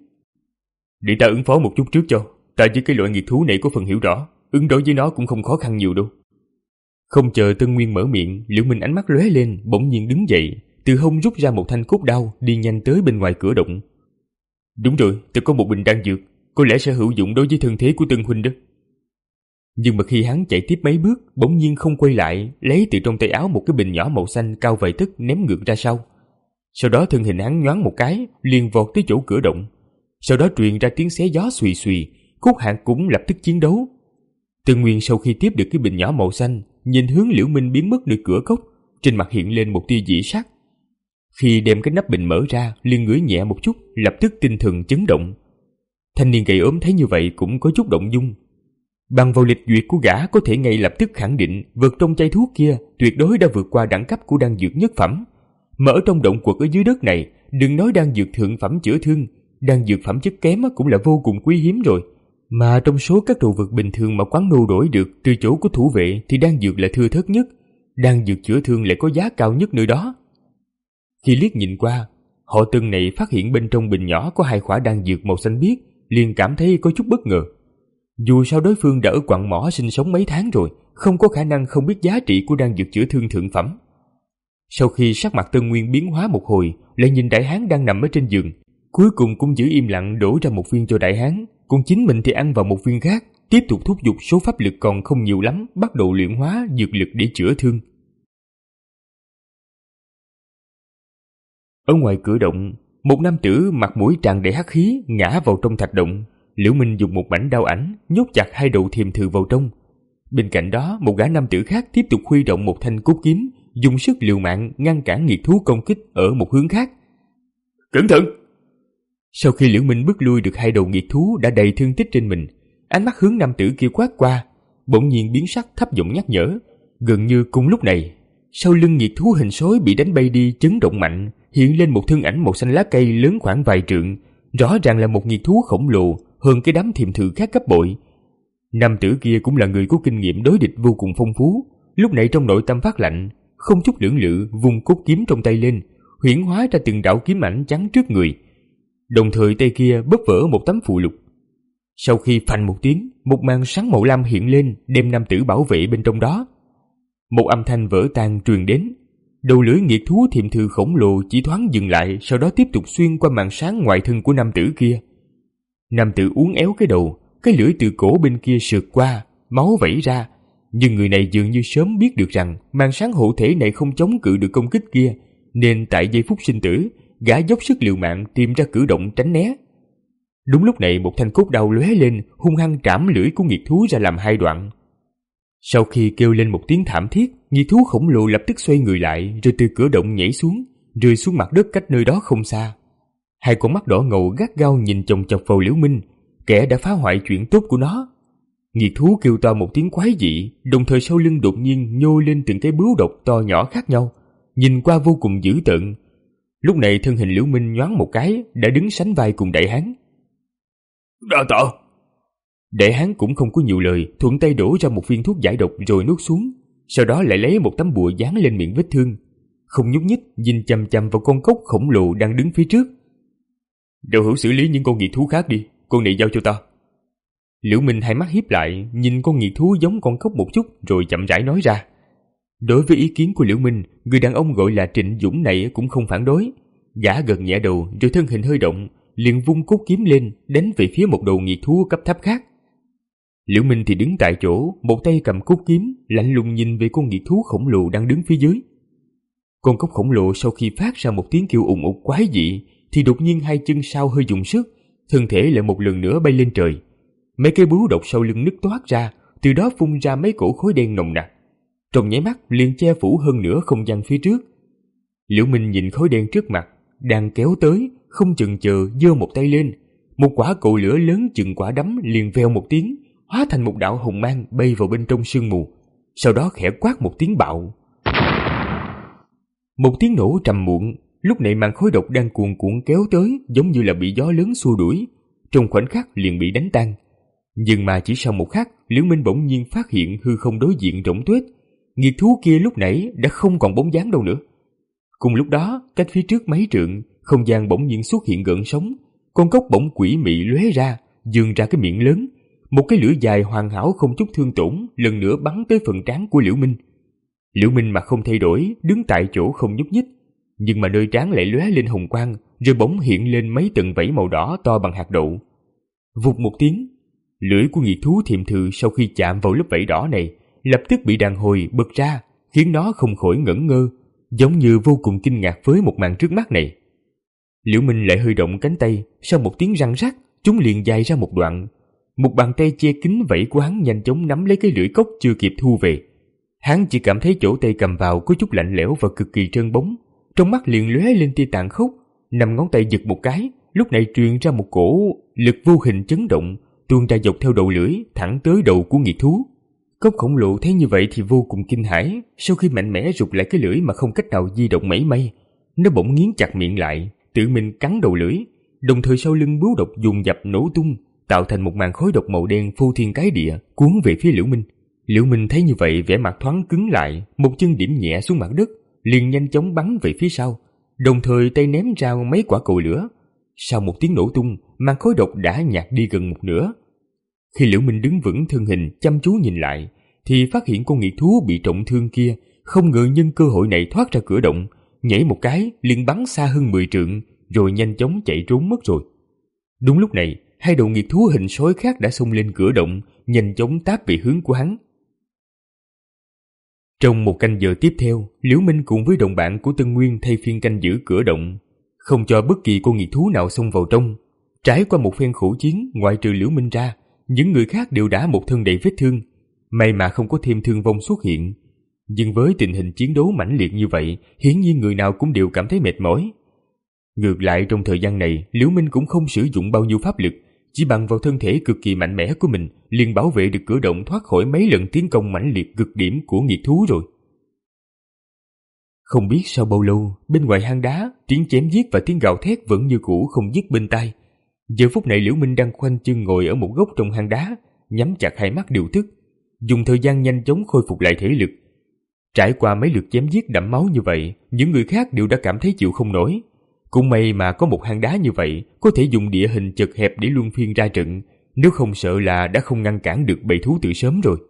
S2: Để ta ứng phó một chút trước cho, ta với cái loại nghiệt thú này có phần hiểu rõ, ứng đối với nó cũng không khó khăn nhiều đâu. Không chờ Tân Nguyên mở miệng, Liễu Minh ánh mắt lóe lên, bỗng nhiên đứng dậy, từ hông rút ra một thanh cốt đao, đi nhanh tới bên ngoài cửa động. Đúng rồi, ta có một bình đan dược, có lẽ sẽ hữu dụng đối với thân thế của Tân huynh đó. Nhưng mà khi hắn chạy tiếp mấy bước, bỗng nhiên không quay lại, lấy từ trong tay áo một cái bình nhỏ màu xanh cao vài tấc ném ngược ra sau. Sau đó thân hình hắn nhoáng một cái, liền vọt tới chỗ cửa động. Sau đó truyền ra tiếng xé gió xùy xùy, Cốt Hạng cũng lập tức chiến đấu. Tân Nguyên sau khi tiếp được cái bình nhỏ màu xanh, nhìn hướng Liễu Minh biến mất nơi cửa cốc, trên mặt hiện lên một tia dị sắc. Khi đem cái nắp bình mở ra, liền ngửi nhẹ một chút, lập tức tinh thần chấn động. Thanh niên gầy ốm thấy như vậy cũng có chút động dung. Bằng vào lịch duyệt của gã có thể ngay lập tức khẳng định vật trong chai thuốc kia tuyệt đối đã vượt qua đẳng cấp của đan dược nhất phẩm. Mà ở trong động quật ở dưới đất này, đừng nói đan dược thượng phẩm chữa thương, đan dược phẩm chất kém cũng là vô cùng quý hiếm rồi. Mà trong số các đồ vật bình thường mà quán nô đổi được từ chỗ của thủ vệ thì đan dược là thưa thớt nhất, đan dược chữa thương lại có giá cao nhất nơi đó. Khi liếc nhìn qua, họ Tân này phát hiện bên trong bình nhỏ có hai khỏa đan dược màu xanh biếc, liền cảm thấy có chút bất ngờ. Dù sao đối phương đã ở quặng mỏ sinh sống mấy tháng rồi, không có khả năng không biết giá trị của đan dược chữa thương thượng phẩm. Sau khi sắc mặt Tân Nguyên biến hóa một hồi, lại nhìn đại hán đang nằm ở trên giường, cuối cùng cũng giữ im lặng đổ ra một viên cho đại hán, còn chính mình thì ăn vào một viên khác, tiếp tục thúc giục số pháp lực còn không nhiều lắm, bắt đầu luyện hóa dược lực để chữa thương. Ở ngoài cửa động, một nam tử mặt mũi tràn đầy hắc khí ngã vào trong thạch động. Liễu Minh dùng một mảnh đao ảnh nhốt chặt hai đầu thiềm thử vào trong. Bên cạnh đó, một gã nam tử khác tiếp tục huy động một thanh cốt kiếm, dùng sức liều mạng ngăn cản nghiệt thú công kích ở một hướng khác. Cẩn thận! Sau khi Liễu Minh bước lui được hai đầu nghiệt thú đã đầy thương tích trên mình, ánh mắt hướng nam tử kia quát qua, bỗng nhiên biến sắc thấp giọng nhắc nhở. Gần như cùng lúc này, sau lưng nghiệt thú hình sói bị đánh bay đi chấn động mạnh, hiện lên một thân ảnh màu xanh lá cây lớn khoảng vài trượng, rõ ràng là một nghiệt thú khổng lồ hơn cái đám thiềm thử khác gấp bội. Nam tử kia cũng là người có kinh nghiệm đối địch vô cùng phong phú, lúc này trong nội tâm phát lạnh, không chút lưỡng lự vung cốt kiếm trong tay lên, huyễn hóa ra từng đạo kiếm ảnh chắn trước người. Đồng thời tay kia bóp vỡ một tấm phụ lục. Sau khi phanh một tiếng, một màn sáng màu lam hiện lên, đem nam tử bảo vệ bên trong đó. Một âm thanh vỡ tan truyền đến. Đầu lưỡi nghiệt thú thiềm thử khổng lồ chỉ thoáng dừng lại, sau đó tiếp tục xuyên qua màn sáng ngoại thân của nam tử kia. Nam tử uốn éo cái đầu, cái lưỡi từ cổ bên kia sượt qua, máu vẩy ra. Nhưng người này dường như sớm biết được rằng màn sáng hộ thể này không chống cự được công kích kia, nên tại giây phút sinh tử, gã dốc sức liều mạng tìm ra cử động tránh né. Đúng lúc này một thanh cốt đao lóe lên, hung hăng trảm lưỡi của nghiệt thú ra làm hai đoạn. Sau khi kêu lên một tiếng thảm thiết, nghiệt thú khổng lồ lập tức xoay người lại, rồi từ cửa động nhảy xuống, rơi xuống mặt đất cách nơi đó không xa. Hai con mắt đỏ ngầu gắt gao nhìn chòng chọc vào Liễu Minh, kẻ đã phá hoại chuyện tốt của nó. Nghiệt thú kêu to một tiếng quái dị, đồng thời sau lưng đột nhiên nhô lên từng cái bướu độc to nhỏ khác nhau, nhìn qua vô cùng dữ tợn. Lúc này thân hình Liễu Minh nhoáng một cái, đã đứng sánh vai cùng đại hán. Đa tạ! Đại hán cũng không có nhiều lời, thuận tay đổ ra một viên thuốc giải độc rồi nuốt xuống, sau đó lại lấy một tấm bùa dán lên miệng vết thương, không nhúc nhích nhìn chằm chằm vào con cốc khổng lồ đang đứng phía trước. Đạo hữu xử lý những con nghiệt thú khác đi, con này giao cho ta. Liễu Minh hai mắt híp lại, nhìn con nghiệt thú giống con cốc một chút rồi chậm rãi nói ra. Đối với ý kiến của Liễu Minh, người đàn ông gọi là Trịnh Dũng này cũng không phản đối. Gã gật nhẹ đầu rồi thân hình hơi động, liền vung cốt kiếm lên đánh về phía một đầu nghiệt thú cấp thấp khác. Liễu Minh thì đứng tại chỗ, một tay cầm cốt kiếm, lạnh lùng nhìn về con nghiệt thú khổng lồ đang đứng phía dưới. Con cốc khổng lồ sau khi phát ra một tiếng kêu ùng ục quái dị, thì đột nhiên hai chân sau hơi dùng sức, thân thể lại một lần nữa bay lên trời. Mấy cái bướu độc sau lưng nứt toát ra, từ đó phun ra mấy cổ khói đen nồng nặc. Trong nháy mắt liền che phủ hơn nữa không gian phía trước. Liễu Minh nhìn khói đen trước mặt đang kéo tới, không chần chờ giơ một tay lên, một quả cầu lửa lớn chừng quả đấm liền vèo một tiếng, hóa thành một đạo hồng mang bay vào bên trong sương mù. Sau đó khẽ quát một tiếng bạo. Một tiếng nổ trầm muộn. Lúc này màn khói độc đang cuồn cuộn kéo tới, giống như là bị gió lớn xua đuổi, trong khoảnh khắc liền bị đánh tan. Nhưng mà chỉ sau một khắc, Liễu Minh bỗng nhiên phát hiện hư không đối diện rỗng tuếch, nghiệt thú kia lúc nãy đã không còn bóng dáng đâu nữa. Cùng lúc đó, cách phía trước mấy trượng, không gian bỗng nhiên xuất hiện gợn sóng, con cốc bỗng quỷ mị lóe ra, giương ra cái miệng lớn, một cái lưỡi dài hoàn hảo không chút thương tổn lần nữa bắn tới phần trán của Liễu Minh. Liễu Minh mặt không thay đổi, đứng tại chỗ không nhúc nhích, nhưng mà nơi trán lại lóe lên hồng quang, rồi bỗng hiện lên mấy tầng vảy màu đỏ to bằng hạt đậu. Vụt một tiếng, lưỡi của nghiệt thú thiềm thử sau khi chạm vào lớp vảy đỏ này, lập tức bị đàn hồi bật ra, khiến nó không khỏi ngẩn ngơ, giống như vô cùng kinh ngạc với một màn trước mắt này. Liễu Minh lại hơi động cánh tay, sau một tiếng răng rắc, chúng liền dài ra một đoạn. Một bàn tay che kín vảy của hắn nhanh chóng nắm lấy cái lưỡi cốc chưa kịp thu về. Hắn chỉ cảm thấy chỗ tay cầm vào có chút lạnh lẽo và cực kỳ trơn bóng, trong mắt liền lóe lên tia tàn khốc. Năm ngón tay giật một cái, lúc này truyền ra một cổ lực vô hình chấn động, tuôn ra dọc theo đầu lưỡi thẳng tới đầu của nghiệt thú. Cốc khổng lồ thấy như vậy thì vô cùng kinh hãi, sau khi mạnh mẽ rụt lại cái lưỡi mà không cách nào di động mảy may, nó bỗng nghiến chặt miệng lại, tự mình cắn đầu lưỡi, đồng thời sau lưng bướu độc dồn dập nổ tung, tạo thành một màn khói độc màu đen phô thiên cái địa cuốn về phía Liễu Minh. Liễu Minh thấy như vậy, vẻ mặt thoáng cứng lại, một chân điểm nhẹ xuống mặt đất, liền nhanh chóng bắn về phía sau, đồng thời tay ném ra mấy quả cầu lửa. Sau một tiếng nổ tung, màn khói độc đã nhạt đi gần một nửa. Khi Liễu Minh đứng vững thân hình chăm chú nhìn lại, thì phát hiện con nghiệt thú bị trọng thương kia không ngờ nhân cơ hội này thoát ra cửa động, nhảy một cái liền bắn xa hơn mười trượng, rồi nhanh chóng chạy trốn mất rồi. Đúng lúc này, hai đầu nghiệt thú hình sói khác đã xông lên cửa động, nhanh chóng táp về hướng của hắn. Trong một canh giờ tiếp theo, Liễu Minh cùng với đồng bạn của Tân Nguyên thay phiên canh giữ cửa động. không cho bất kỳ con nghiệt thú nào xông vào trong. Trải qua một phen khổ chiến, ngoại trừ Liễu Minh ra, những người khác đều đã một thân đầy vết thương. May mà không có thêm thương vong xuất hiện. Nhưng với tình hình chiến đấu mãnh liệt như vậy, hiển nhiên người nào cũng đều cảm thấy mệt mỏi. Ngược lại trong thời gian này, Liễu Minh cũng không sử dụng bao nhiêu pháp lực, chỉ bằng vào thân thể cực kỳ mạnh mẽ của mình, liền bảo vệ được cửa động thoát khỏi mấy lần tiến công mãnh liệt cực điểm của nghiệt thú rồi. Không biết sau bao lâu, bên ngoài hang đá, tiếng chém giết và tiếng gào thét vẫn như cũ không dứt bên tai. Giờ phút này Liễu Minh đang khoanh chân ngồi ở một góc trong hang đá, nhắm chặt hai mắt điều tức, dùng thời gian nhanh chóng khôi phục lại thể lực. Trải qua mấy lượt chém giết đẫm máu như vậy, những người khác đều đã cảm thấy chịu không nổi. Cũng may mà có một hang đá như vậy, có thể dùng địa hình chật hẹp để luân phiên ra trận, nếu không sợ là đã không ngăn cản được bầy thú từ sớm rồi.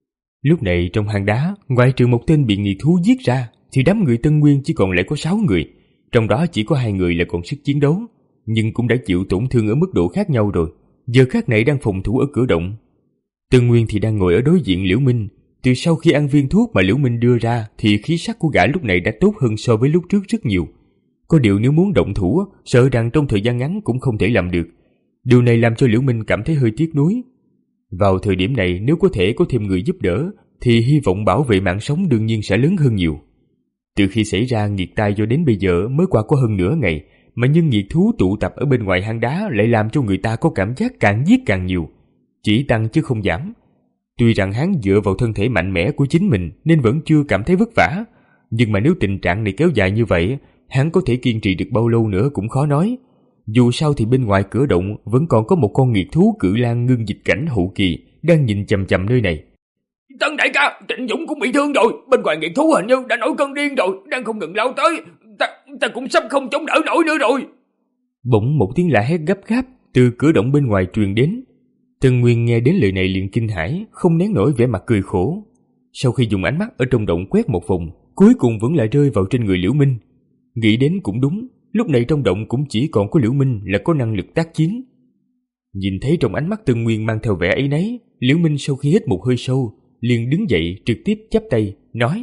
S2: Lúc này trong hang đá, ngoại trừ một tên bị nghiệt thú giết ra, thì đám người Tân Nguyên chỉ còn lại có sáu người, trong đó chỉ có hai người là còn sức chiến đấu, nhưng cũng đã chịu tổn thương ở mức độ khác nhau rồi, giờ khắc này đang phòng thủ ở cửa động. Tân Nguyên thì đang ngồi ở đối diện Liễu Minh. Từ sau khi ăn viên thuốc mà Liễu Minh đưa ra thì khí sắc của gã lúc này đã tốt hơn so với lúc trước rất nhiều. Có điều nếu muốn động thủ, sợ rằng trong thời gian ngắn cũng không thể làm được. Điều này làm cho Liễu Minh cảm thấy hơi tiếc nuối. Vào thời điểm này nếu có thể có thêm người giúp đỡ thì hy vọng bảo vệ mạng sống đương nhiên sẽ lớn hơn nhiều. Từ khi xảy ra nghiệt tai cho đến bây giờ mới qua có hơn nửa ngày, mà nhưng nghiệt thú tụ tập ở bên ngoài hang đá lại làm cho người ta có cảm giác càng giết càng nhiều, chỉ tăng chứ không giảm. Tuy rằng hắn dựa vào thân thể mạnh mẽ của chính mình nên vẫn chưa cảm thấy vất vả, nhưng mà nếu tình trạng này kéo dài như vậy, hắn có thể kiên trì được bao lâu nữa cũng khó nói. Dù sao thì bên ngoài cửa động vẫn còn có một con nghiệt thú cự lang ngưng dịch cảnh hậu kỳ đang nhìn chằm chằm nơi này.
S1: Tân đại ca, Trịnh Dũng cũng bị thương rồi, bên ngoài nghiệt thú hình như đã nổi cơn điên rồi, đang không ngừng lao tới, ta, ta cũng sắp không chống đỡ nổi nữa rồi.
S2: Bỗng một tiếng la hét gấp gáp từ cửa động bên ngoài truyền đến. Tân Nguyên nghe đến lời này liền kinh hãi, không nén nổi vẻ mặt cười khổ. Sau khi dùng ánh mắt ở trong động quét một vòng, cuối cùng vẫn lại rơi vào trên người Liễu Minh. Nghĩ đến cũng đúng, lúc này trong động cũng chỉ còn có Liễu Minh là có năng lực tác chiến. Nhìn thấy trong ánh mắt Tân Nguyên mang theo vẻ ấy nấy, Liễu Minh sau khi hít một hơi sâu, liền đứng dậy trực tiếp chắp tay, nói: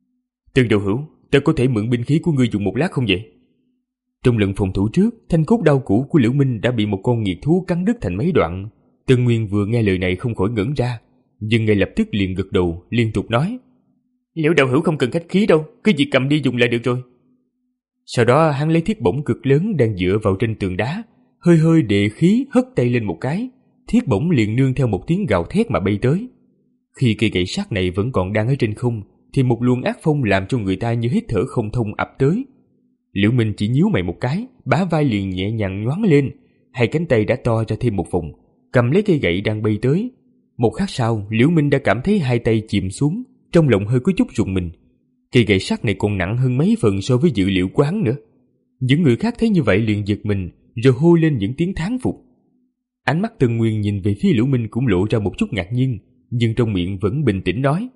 S2: Tân đạo hữu, ta có thể mượn binh khí của ngươi dùng một lát không vậy? Trong lần phòng thủ trước, thanh cốt đao cũ của Liễu Minh đã bị một con nghiệt thú cắn đứt thành mấy đoạn. Tân Nguyên vừa nghe lời này không khỏi ngẩn ra, nhưng ngay lập tức liền gật đầu, liên tục nói: Liễu đạo hữu không cần khách khí đâu, cứ việc cầm đi dùng là được rồi. Sau đó hắn lấy thiết bổng cực lớn đang dựa vào trên tường đá, hơi hơi đệ khí hất tay lên một cái, thiết bổng liền nương theo một tiếng gào thét mà bay tới. Khi cây gậy sắt này vẫn còn đang ở trên không, thì một luồng ác phong làm cho người ta như hít thở không thông ập tới. Liễu Minh chỉ nhíu mày một cái, bả vai liền nhẹ nhàng nhoáng lên, hai cánh tay đã to ra thêm một vòng, cầm lấy cây gậy đang bay tới. Một khắc sau, Liễu Minh đã cảm thấy hai tay chìm xuống, trong lòng hơi có chút rùng mình. Cây gậy sắt này còn nặng hơn mấy phần so với dự liệu của hắn nữa. Những người khác thấy như vậy liền giật mình, rồi hô lên những tiếng thán phục. Ánh mắt Tân Nguyên nhìn về phía Liễu Minh cũng lộ ra một chút ngạc nhiên, nhưng trong miệng vẫn bình tĩnh nói: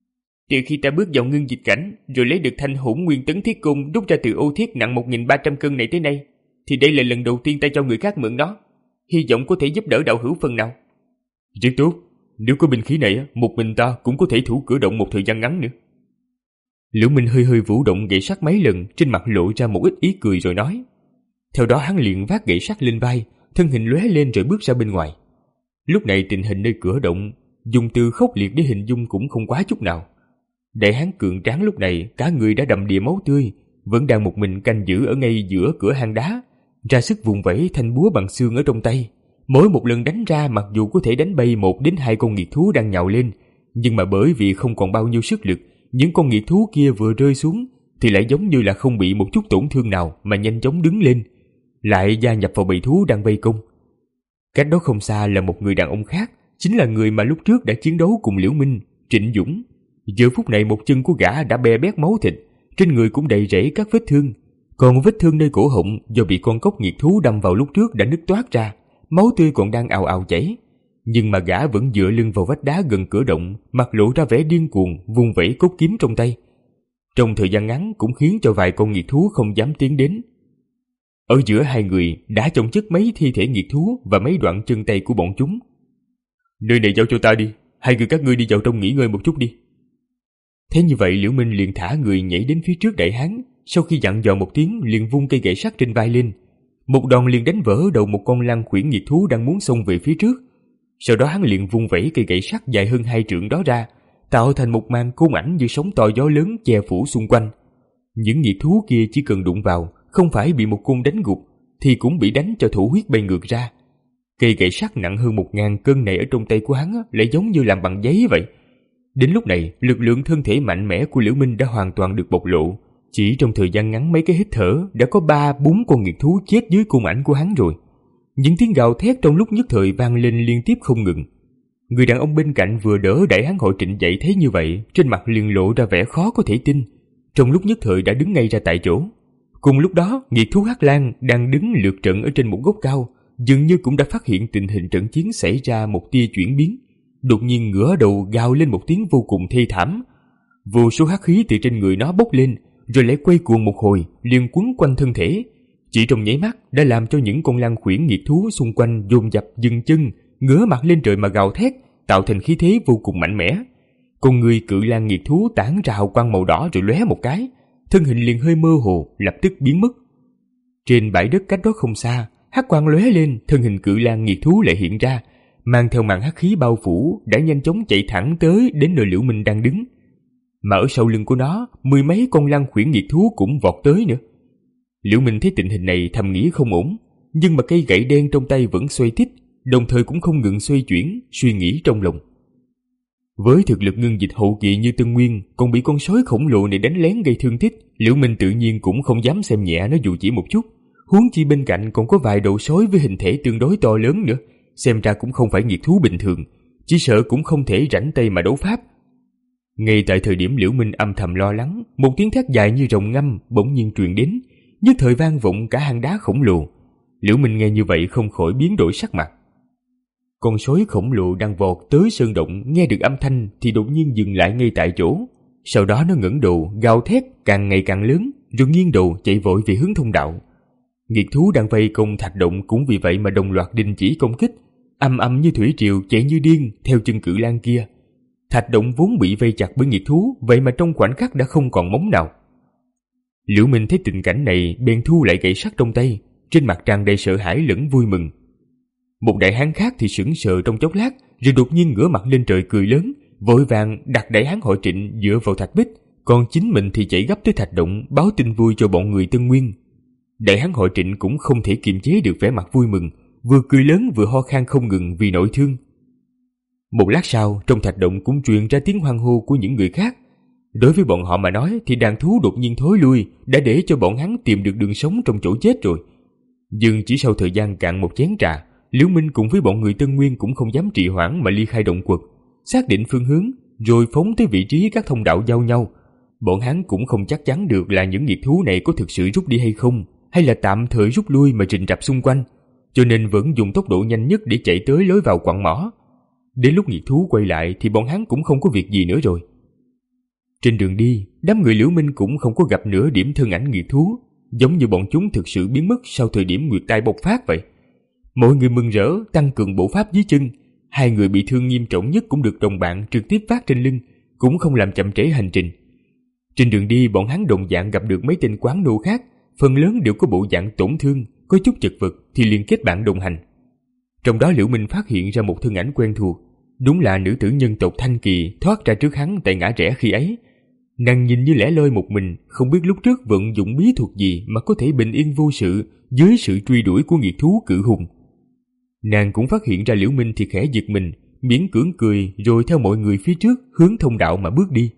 S2: Từ khi ta bước vào ngưng dịch cảnh, rồi lấy được thanh hỗn nguyên tấn thiết cung đúc ra từ ô thiết nặng một nghìn ba trăm cân này tới nay, thì đây là lần đầu tiên ta cho người khác mượn nó, hy vọng có thể giúp đỡ đạo hữu phần nào. Rất tốt, nếu có binh khí này, một mình ta cũng có thể thủ cửa động một thời gian ngắn nữa. Liễu Minh hơi hơi vũ động gậy sắt mấy lần, trên mặt lộ ra một ít ý cười rồi nói. Theo đó hắn liền vác gậy sắt lên vai, thân hình lóe lên rồi bước ra bên ngoài. Lúc này tình hình nơi cửa động, dùng từ khốc liệt để hình dung cũng không quá chút nào. Đại hán cường tráng lúc này cả người đã đầm đìa máu tươi, vẫn đang một mình canh giữ ở ngay giữa cửa hang đá, ra sức vùng vẫy thanh búa bằng xương ở trong tay. Mỗi một lần đánh ra, mặc dù có thể đánh bay một đến hai con nghiệt thú đang nhào lên, nhưng mà bởi vì không còn bao nhiêu sức lực, những con nghiệt thú kia vừa rơi xuống thì lại giống như là không bị một chút tổn thương nào mà nhanh chóng đứng lên, lại gia nhập vào bầy thú đang vây công. Cách đó không xa là một người đàn ông khác, chính là người mà lúc trước đã chiến đấu cùng Liễu Minh, Trịnh Dũng. Giờ phút này một chân của gã đã bè bét máu thịt, trên người cũng đầy rẫy các vết thương, còn vết thương nơi cổ họng do bị con cóc nghiệt thú đâm vào lúc trước đã nứt toát ra, máu tươi còn đang ào ào chảy. Nhưng mà gã vẫn dựa lưng vào vách đá gần cửa động, mặt lộ ra vẻ điên cuồng, vung vẩy cốt kiếm trong tay. Trong thời gian ngắn cũng khiến cho vài con nghiệt thú không dám tiến đến. Ở giữa hai người đã chồng chất mấy thi thể nghiệt thú và mấy đoạn chân tay của bọn chúng. Nơi này giao cho ta đi, hai người các ngươi đi vào trong nghỉ ngơi một chút đi. Thế như vậy Liễu Minh liền thả người nhảy đến phía trước đại hán, sau khi dặn dò một tiếng liền vung cây gậy sắt trên vai lên. Một đòn liền đánh vỡ đầu một con lang khuyển nghiệt thú đang muốn xông về phía trước. Sau đó hắn liền vung vẩy cây gậy sắt dài hơn hai trượng đó ra, tạo thành một màn côn ảnh như sóng to gió lớn che phủ xung quanh. Những nghiệt thú kia chỉ cần đụng vào, không phải bị một côn đánh gục, thì cũng bị đánh cho thổ huyết bay ngược ra. Cây gậy sắt nặng hơn một ngàn cân này ở trong tay của hắn lại giống như làm bằng giấy vậy. Đến lúc này, lực lượng thân thể mạnh mẽ của Liễu Minh đã hoàn toàn được bộc lộ. Chỉ trong thời gian ngắn mấy cái hít thở, đã có ba bốn con nghiệt thú chết dưới côn ảnh của hắn rồi. Những tiếng gào thét trong lúc nhất thời vang lên liên tiếp không ngừng. Người đàn ông bên cạnh vừa đỡ đẩy hắn Hội Trịnh dậy thấy như vậy, trên mặt liền lộ ra vẻ khó có thể tin. Trong lúc nhất thời đã đứng ngay ra tại chỗ. Cùng lúc đó, nghiệt thú Hắc Lang đang đứng lượt trận ở trên một gốc cao, dường như cũng đã phát hiện tình hình trận chiến xảy ra một tia chuyển biến. Đột nhiên ngửa đầu gào lên một tiếng vô cùng thê thảm. Vô số hắc khí từ trên người nó bốc lên, rồi lại quay cuồng một hồi, liền quấn quanh thân thể. Chỉ trong nháy mắt đã làm cho những con lang khuyển nghiệt thú xung quanh dồn dập dừng chân, ngửa mặt lên trời mà gào thét, tạo thành khí thế vô cùng mạnh mẽ. Con người cự lang nghiệt thú tản ra hào quang màu đỏ rồi lóe một cái, thân hình liền hơi mơ hồ, lập tức biến mất. Trên bãi đất cách đó không xa, hắc quang lóe lên, thân hình cự lang nghiệt thú lại hiện ra, mang theo màn hắc khí bao phủ, đã nhanh chóng chạy thẳng tới đến nơi Liễu Minh đang đứng. Mà ở sau lưng của nó, mười mấy con lang khuyển nghiệt thú cũng vọt tới nữa. Liễu Minh thấy tình hình này thầm nghĩ không ổn, nhưng mà cây gậy đen trong tay vẫn xoay tít, đồng thời cũng không ngừng xoay chuyển, suy nghĩ trong lòng. Với thực lực ngưng dịch hậu kỳ như Tân Nguyên, còn bị con sói khổng lồ này đánh lén gây thương tích, Liễu Minh tự nhiên cũng không dám xem nhẹ nó dù chỉ một chút. Huống chi bên cạnh còn có vài đầu sói với hình thể tương đối to lớn nữa, xem ra cũng không phải nghiệt thú bình thường, chỉ sợ cũng không thể rảnh tay mà đấu pháp. Ngay tại thời điểm Liễu Minh âm thầm lo lắng, một tiếng thét dài như rồng ngâm bỗng nhiên truyền đến, nhất thời vang vọng cả hang đá khổng lồ. Liễu Minh nghe như vậy không khỏi biến đổi sắc mặt. Con sói khổng lồ đang vọt tới sơn động nghe được âm thanh thì đột nhiên dừng lại ngay tại chỗ. Sau đó nó ngẩng đầu gào thét càng ngày càng lớn, rồi nghiêng đầu chạy vội về hướng thông đạo. Nghiệt thú đang vây công thạch động cũng vì vậy mà đồng loạt đình chỉ công kích, âm âm như thủy triều chạy như điên theo chân cự lang kia. Thạch động vốn bị vây chặt bởi nghiệt thú, vậy mà trong khoảnh khắc đã không còn móng nào. Liễu Minh thấy tình cảnh này bèn thu lại gậy sắt trong tay, trên mặt tràn đầy sợ hãi lẫn vui mừng. Một đại hán khác thì sững sờ trong chốc lát, rồi đột nhiên ngửa mặt lên trời cười lớn, vội vàng đặt đại hán Hội Trịnh dựa vào thạch bích, còn chính mình thì chạy gấp tới thạch động báo tin vui cho bọn người Tân Nguyên. Đại hán Hội Trịnh cũng không thể kiềm chế được vẻ mặt vui mừng, vừa cười lớn vừa ho khan không ngừng vì nội thương. Một lát sau, trong thạch động cũng truyền ra tiếng hoan hô của những người khác. Đối với bọn họ mà nói thì đàn thú đột nhiên thối lui đã để cho bọn hắn tìm được đường sống trong chỗ chết rồi. Nhưng chỉ sau thời gian cạn một chén trà, Liễu Minh cùng với bọn người Tân Nguyên cũng không dám trì hoãn mà ly khai động quật, xác định phương hướng rồi phóng tới vị trí các thông đạo giao nhau. Bọn hắn cũng không chắc chắn được là những nghiệt thú này có thực sự rút đi hay không, hay là tạm thời rút lui mà rình rập xung quanh, cho nên vẫn dùng tốc độ nhanh nhất để chạy tới lối vào quặng mỏ. Đến lúc nghiệt thú quay lại thì bọn hắn cũng không có việc gì nữa rồi. Trên đường đi, đám người Liễu Minh cũng không có gặp nửa điểm thân ảnh nghiệt thú, giống như bọn chúng thực sự biến mất sau thời điểm nguyệt tai bộc phát vậy. Mọi người mừng rỡ tăng cường bộ pháp dưới chân, hai người bị thương nghiêm trọng nhất cũng được đồng bạn trực tiếp vác trên lưng, cũng không làm chậm trễ hành trình. Trên đường đi bọn hắn đồng dạng gặp được mấy tên quán nô khác, phần lớn đều có bộ dạng tổn thương, có chút chật vật thì liền kết bạn đồng hành. Trong đó Liễu Minh phát hiện ra một thân ảnh quen thuộc, đúng là nữ tử nhân tộc Thanh Kỳ thoát ra trước hắn tại ngã rẽ khi ấy. Nàng nhìn như lẻ loi một mình, không biết lúc trước vận dụng bí thuật gì mà có thể bình yên vô sự dưới sự truy đuổi của nghiệt thú cự hùng. Nàng cũng phát hiện ra Liễu Minh thì khẽ giật mình, miễn cưỡng cười rồi theo mọi người phía trước hướng thông đạo mà bước đi.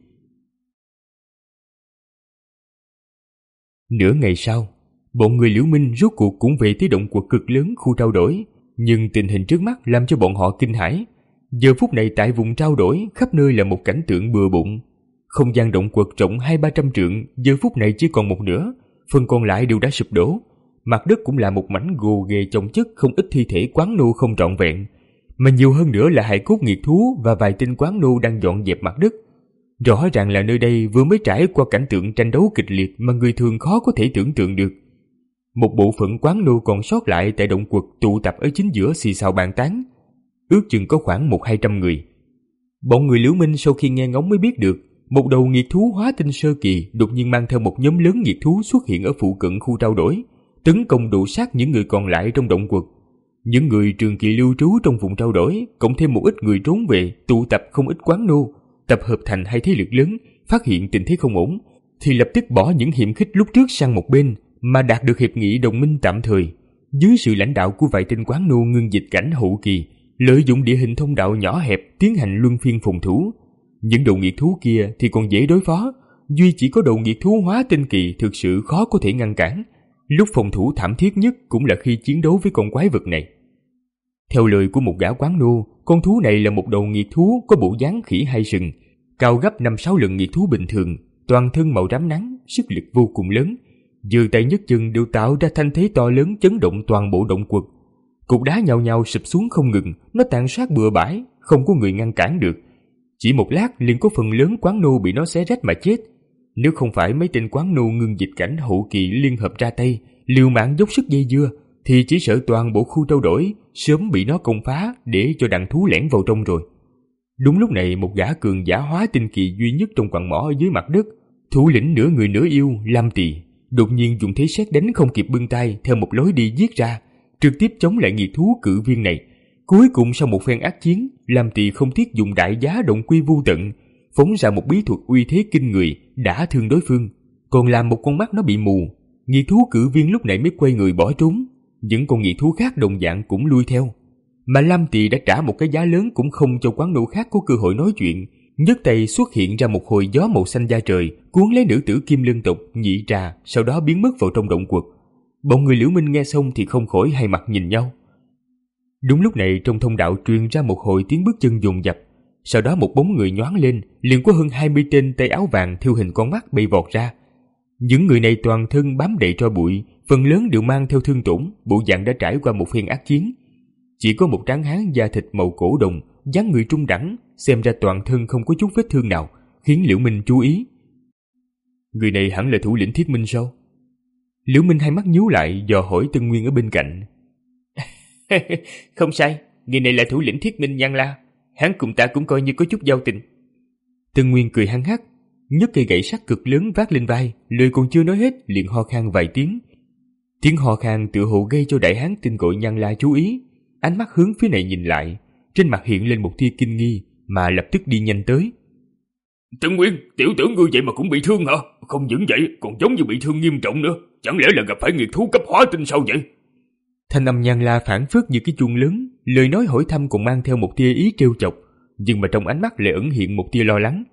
S2: Nửa ngày sau, bọn người Liễu Minh rốt cuộc cũng về tới động quật cực lớn khu trao đổi, nhưng tình hình trước mắt làm cho bọn họ kinh hãi. Giờ phút này tại vùng trao đổi khắp nơi là một cảnh tượng bừa bộn. Không gian động quật rộng hai ba trăm trượng giờ phút này chỉ còn một nửa, phần còn lại đều đã sụp đổ. Mặt đất cũng là một mảnh gồ ghề chồng chất không ít thi thể quán nô không trọn vẹn, mà nhiều hơn nữa là hài cốt nghiệt thú và vài tên quán nô đang dọn dẹp mặt đất. Rõ ràng là nơi đây vừa mới trải qua cảnh tượng tranh đấu kịch liệt mà người thường khó có thể tưởng tượng được. Một bộ phận quán nô còn sót lại tại động quật tụ tập ở chính giữa xì xào bàn tán, ước chừng có khoảng một hai trăm người. Bọn người Liễu Minh sau khi nghe ngóng mới biết được, một đầu nghiệt thú hóa tinh sơ kỳ đột nhiên mang theo một nhóm lớn nghiệt thú xuất hiện ở phụ cận khu trao đổi, tấn công đổ sát những người còn lại trong động quật. Những người trường kỳ lưu trú trong vùng trao đổi, cộng thêm một ít người trốn về, tụ tập không ít quán nô, tập hợp thành hai thế lực lớn, phát hiện tình thế không ổn, thì lập tức bỏ những hiểm khích lúc trước sang một bên, mà đạt được hiệp nghị đồng minh tạm thời. Dưới sự lãnh đạo của vài tên quán nô ngưng dịch cảnh hậu kỳ, lợi dụng địa hình thông đạo nhỏ hẹp tiến hành luân phiên phòng thủ. Những đầu nghiệt thú kia thì còn dễ đối phó, duy chỉ có đầu nghiệt thú hóa tinh kỳ thực sự khó có thể ngăn cản. Lúc phòng thủ thảm thiết nhất cũng là khi chiến đấu với con quái vật này. Theo lời của một gã quán nô, con thú này là một đầu nghiệt thú có bộ dáng khỉ hai sừng, cao gấp năm sáu lần nghiệt thú bình thường, toàn thân màu rám nắng, sức lực vô cùng lớn. Giơ tay nhấc chân đều tạo ra thanh thế to lớn chấn động toàn bộ động quật. Cục đá nhào nhào sụp xuống không ngừng, nó tàn sát bừa bãi, không có người ngăn cản được. Chỉ một lát liền có phần lớn quán nô bị nó xé rách mà chết. Nếu không phải mấy tên quán nô ngưng dịch cảnh hậu kỳ liên hợp ra tay, liều mạng dốc sức dây dưa, thì chỉ sợ toàn bộ khu trao đổi sớm bị nó công phá để cho đàn thú lẻn vào trong rồi. Đúng lúc này, một gã cường giả hóa tinh kỳ duy nhất trong quặng mỏ ở dưới mặt đất, thủ lĩnh nửa người nửa yêu Lam Tỳ, đột nhiên dùng thế sét đánh không kịp bưng tay theo một lối đi giết ra, trực tiếp chống lại nghiệt thú cự viên này. Cuối cùng sau một phen ác chiến, Lam Tỳ không tiếc dùng đại giá động quy vô tận, phóng ra một bí thuật uy thế kinh người, đả thương đối phương, còn làm một con mắt nó bị mù. Nghiệt thú cự viên lúc này mới quay người bỏ trốn, những con nghiệt thú khác đồng dạng cũng lui theo. Mà Lam Tỳ đã trả một cái giá lớn cũng không cho quán nô khác có cơ hội nói chuyện, nhấc tay xuất hiện ra một hồi gió màu xanh da trời, cuốn lấy nữ tử Kim Lân tộc Nhị Trà, sau đó biến mất vào trong động quật. Bọn người Liễu Minh nghe xong thì không khỏi hai mặt nhìn nhau. Đúng lúc này, trong thông đạo truyền ra một hồi tiếng bước chân dồn dập, sau đó một bóng người nhoáng lên, liền có hơn hai mươi tên tay áo vàng thêu hình con mắt bay vọt ra. Những người này toàn thân bám đầy tro bụi, phần lớn đều mang theo thương tổn, bộ dạng đã trải qua một phen ác chiến. Chỉ có một tráng hán da thịt màu cổ đồng, dáng người trung đẳng, xem ra toàn thân không có chút vết thương nào, khiến Liễu Minh chú ý. Người này hẳn là thủ lĩnh Thiết Minh sao? Liễu Minh hai mắt nhíu lại, dò hỏi Tân Nguyên ở bên cạnh.
S1: Không sai, người này là thủ lĩnh Thiết Minh Nhan La, hắn cùng ta cũng coi như có chút giao tình.
S2: Tân Nguyên cười hăng hắc, nhấc cây gậy sắt cực lớn vác lên vai, lời còn chưa nói hết liền ho khan vài tiếng. Tiếng ho khan tựa hồ gây cho đại hán tên gọi Nhan La chú ý, ánh mắt hướng phía này nhìn lại, trên mặt hiện lên một tia kinh nghi, mà lập tức đi nhanh tới.
S4: Tân Nguyên, tiểu tưởng ngươi vậy mà cũng bị thương hả? Không những vậy, còn giống như bị thương nghiêm trọng nữa. Chẳng lẽ là gặp phải nghiệt thú cấp hóa tinh sao vậy?
S2: Thanh âm Nhan La phảng phất như cái chuông lớn, lời nói hỏi thăm còn mang theo một tia ý trêu chọc, nhưng mà trong ánh mắt lại ẩn hiện một tia lo lắng.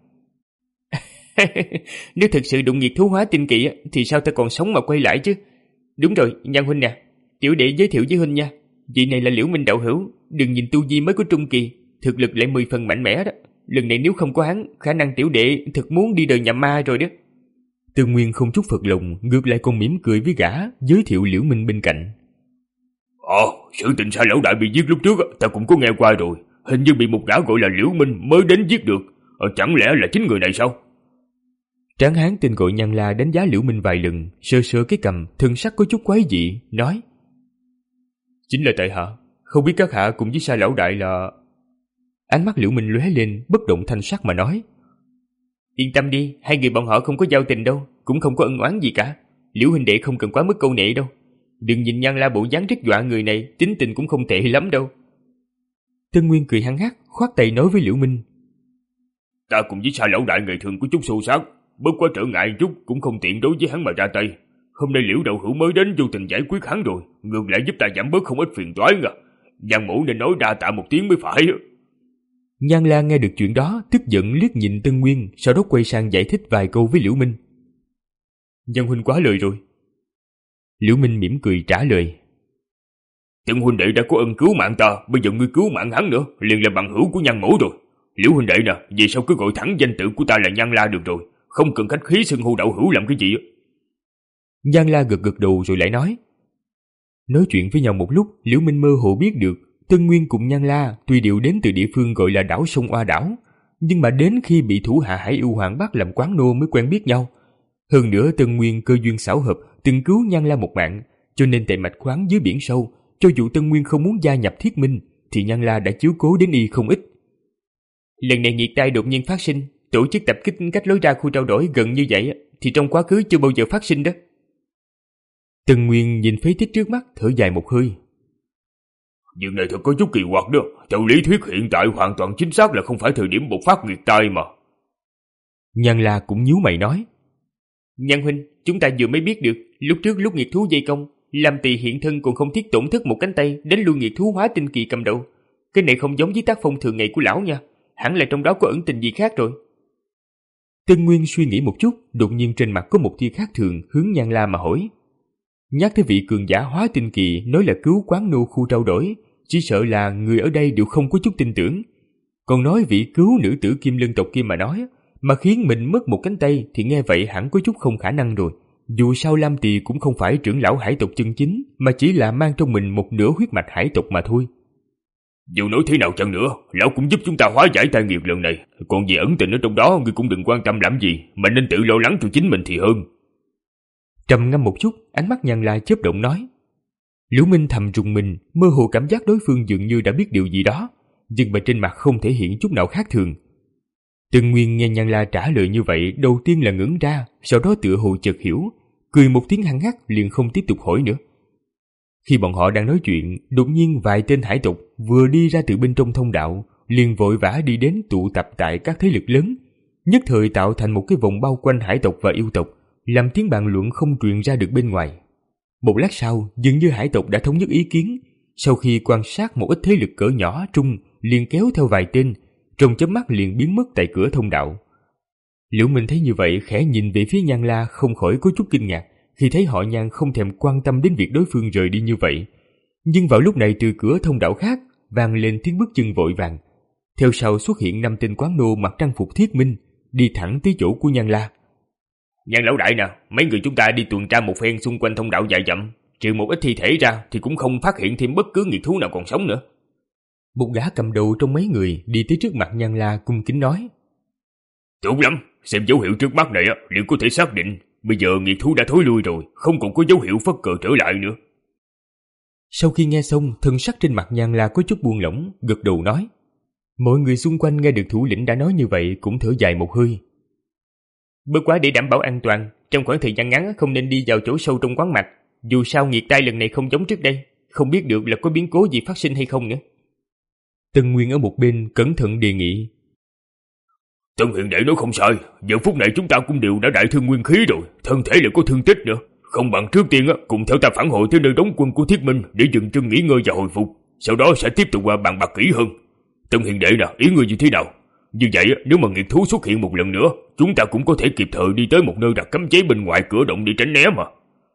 S1: Nếu thực sự đụng nghiệt thú hóa tinh kỳ thì sao ta còn sống mà quay lại chứ? Đúng rồi, Nhan huynh nè, tiểu đệ giới thiệu với huynh nha. Vị này là Liễu Minh đạo hữu, đừng nhìn tu vi mới có trung kỳ, thực lực lại mười phần mạnh mẽ đó. Lần này nếu không có hắn, khả năng tiểu đệ thật muốn đi đời nhà ma rồi đó.
S2: Từ Nguyên không chút phật lòng, ngược lại còn mỉm cười với gã, giới thiệu Liễu Minh bên cạnh.
S4: Ồ, sự tình Sa lão đại bị giết lúc trước ta cũng có nghe qua rồi, hình như bị một gã gọi là Liễu Minh mới đến giết được. Ờ, chẳng lẽ là chính người này sao?
S2: Tráng hán tên gọi Nhan La đánh giá Liễu Minh vài lần, sơ sơ cái cầm, thân sắc có chút quái dị, nói:
S1: Chính là tại hạ, không biết các hạ cùng với Sa lão đại là...
S2: Ánh mắt Liễu Minh lóe lên, bất động thanh sắc mà nói:
S1: Yên tâm đi, hai người bọn họ không có giao tình đâu, cũng không có ân oán gì cả. Liễu huynh đệ không cần quá mức câu nệ đâu. Đừng nhìn Nhan La bộ dáng rất dọa người này, tính tình cũng không tệ lắm đâu.
S2: Tân Nguyên cười hăng hắc, khoát tay nói với Liễu Minh:
S4: Ta cùng với Sa lão đại ngày thường có chút xô xát, bất quá trở ngại chút cũng không tiện đối với hắn mà ra tay. Hôm nay Liễu đạo hữu mới đến vô tình giải quyết hắn rồi, ngược lại giúp ta giảm bớt không ít phiền toái à. Giang mổ nên nói đa tạ một tiếng mới phải.
S2: Nhan La nghe được chuyện đó, tức giận liếc nhìn Tân Nguyên, sau đó quay sang giải thích vài câu với Liễu Minh.
S1: Nhan huynh quá lời rồi.
S2: Liễu Minh mỉm cười trả lời:
S4: Tân huynh đệ đã có ân cứu mạng ta, bây giờ ngươi cứu mạng hắn nữa, liền là bằng hữu của Nhan mổ rồi. Liễu huynh đệ nè, vì sao cứ gọi thẳng danh tự của ta là Nhan La được rồi, không cần khách khí xưng hô đạo hữu làm cái gì.
S2: Nhan La gật gật đầu rồi lại nói. Nói chuyện với nhau một lúc, Liễu Minh mơ hồ biết được Tân Nguyên cùng Nhan La tuy đều đến từ địa phương gọi là đảo Sông Oa Đảo, nhưng mà đến khi bị thủ hạ Hải Ưu Hoàng bắt làm quán nô mới quen biết nhau. Hơn nữa Tân Nguyên cơ duyên xảo hợp từng cứu Nhan La một mạng, cho nên tại mạch khoáng dưới biển sâu, cho dù Tân Nguyên không muốn gia nhập Thiết Minh thì Nhan La đã chiếu cố đến y không ít.
S1: Lần này nghiệt tai đột nhiên phát sinh, tổ chức tập kích cách lối ra khu trao đổi gần như vậy thì trong quá khứ chưa bao giờ phát sinh đó.
S2: Tân Nguyên nhìn phế tích trước mắt thở dài một hơi.
S4: Việc này thật có chút kỳ quặc đó. Theo lý thuyết hiện tại hoàn toàn chính xác là không phải thời điểm bộc phát nghiệt tai mà.
S2: Nhan La cũng nhíu mày nói.
S1: Nhan huynh, chúng ta vừa mới biết được, lúc trước lúc nghiệt thú dây công, Lam Tỳ hiện thân còn không thiết tổn thất một cánh tay đánh lui nghiệt thú hóa tinh kỳ cầm đầu. Cái này không giống với tác phong thường ngày của lão nha, hẳn là trong đó có ẩn tình gì khác rồi.
S2: Tân Nguyên suy nghĩ một chút, đột nhiên trên mặt có một tia khác thường, hướng Nhan La mà hỏi. Nhắc tới vị cường giả hóa tinh kỳ nói là cứu quán nô khu trao đổi, chỉ sợ là người ở đây đều không có chút tin tưởng. Còn nói vị cứu nữ tử Kim Lân tộc kia mà nói, mà khiến mình mất một cánh tay thì nghe vậy hẳn có chút không khả năng rồi. Dù sao Lam Tỳ cũng không phải trưởng lão hải tộc chân chính, mà chỉ là mang trong mình một nửa huyết mạch hải tộc mà thôi.
S4: Dù nói thế nào chăng nữa, lão cũng giúp chúng ta hóa giải tai nghiệp lần này. Còn gì ẩn tình ở trong đó, ngươi cũng đừng quan tâm làm gì, mà nên tự lo lắng cho chính mình thì hơn.
S2: Trầm ngâm một chút, ánh mắt Nhan La chớp động nói. Liễu Minh thầm rùng mình, mơ hồ cảm giác đối phương dường như đã biết điều gì đó, nhưng mà trên mặt không thể hiện chút nào khác thường. Tân Nguyên nghe Nhan La trả lời như vậy, đầu tiên là ngẩn ra, sau đó tựa hồ chợt hiểu, cười một tiếng hăng hắc liền không tiếp tục hỏi nữa. Khi bọn họ đang nói chuyện, đột nhiên vài tên hải tộc vừa đi ra từ bên trong thông đạo, liền vội vã đi đến tụ tập tại các thế lực lớn, nhất thời tạo thành một cái vòng bao quanh hải tộc và yêu tộc, làm tiếng bàn luận không truyền ra được bên ngoài. Một lát sau, dường như hải tộc đã thống nhất ý kiến, sau khi quan sát một ít thế lực cỡ nhỏ trung, liền kéo theo vài tên, trong chớp mắt liền biến mất tại cửa thông đạo. Liễu Minh thấy như vậy khẽ nhìn về phía Nhan La, không khỏi có chút kinh ngạc khi thấy họ Nhan không thèm quan tâm đến việc đối phương rời đi như vậy. Nhưng vào lúc này từ cửa thông đạo khác vang lên tiếng bước chân vội vàng, theo sau xuất hiện năm tên quán nô mặc trang phục thiết minh, đi thẳng tới chỗ của Nhan La.
S4: Nhan lão đại nè, mấy người chúng ta đi tuần tra một phen xung quanh thông đạo dài dặm, trừ một ít thi thể ra thì cũng không phát hiện thêm bất cứ nghiệt thú nào còn sống nữa.
S2: Một gã cầm đầu trong mấy người đi tới trước mặt Nhan La cung kính nói.
S4: Tốt lắm, xem dấu hiệu trước mắt này liền có thể xác định bây giờ nghiệt thú đã thối lui rồi, không còn có dấu hiệu phất cờ trở lại nữa.
S2: Sau khi nghe xong, thân sắc trên mặt Nhan La có chút buông lỏng, gật đầu nói. Mọi người xung quanh nghe được thủ lĩnh đã nói như vậy cũng thở dài một hơi.
S1: Bất quá để đảm bảo an toàn, trong khoảng thời gian ngắn không nên đi vào chỗ sâu trong quán mạch. Dù sao nghiệt tai lần này không giống trước đây, không biết được là có biến cố gì phát sinh hay không nữa.
S2: Tân Nguyên ở một bên cẩn thận đề nghị.
S4: Tân Hiền đệ nói không sai, giờ phút này chúng ta cũng đều đã đại thương nguyên khí rồi, thân thể lại có thương tích nữa. Không bằng trước tiên cùng theo ta phản hồi tới nơi đóng quân của Thiết Minh để dừng chân nghỉ ngơi và hồi phục, sau đó sẽ tiếp tục bàn bạc kỹ hơn. Tân Hiền đệ nè, ý ngươi như thế nào? Như vậy nếu mà nghiệt thú xuất hiện một lần nữa, chúng ta cũng có thể kịp thời đi tới một nơi đặt cấm chế bên ngoài cửa động để tránh né mà.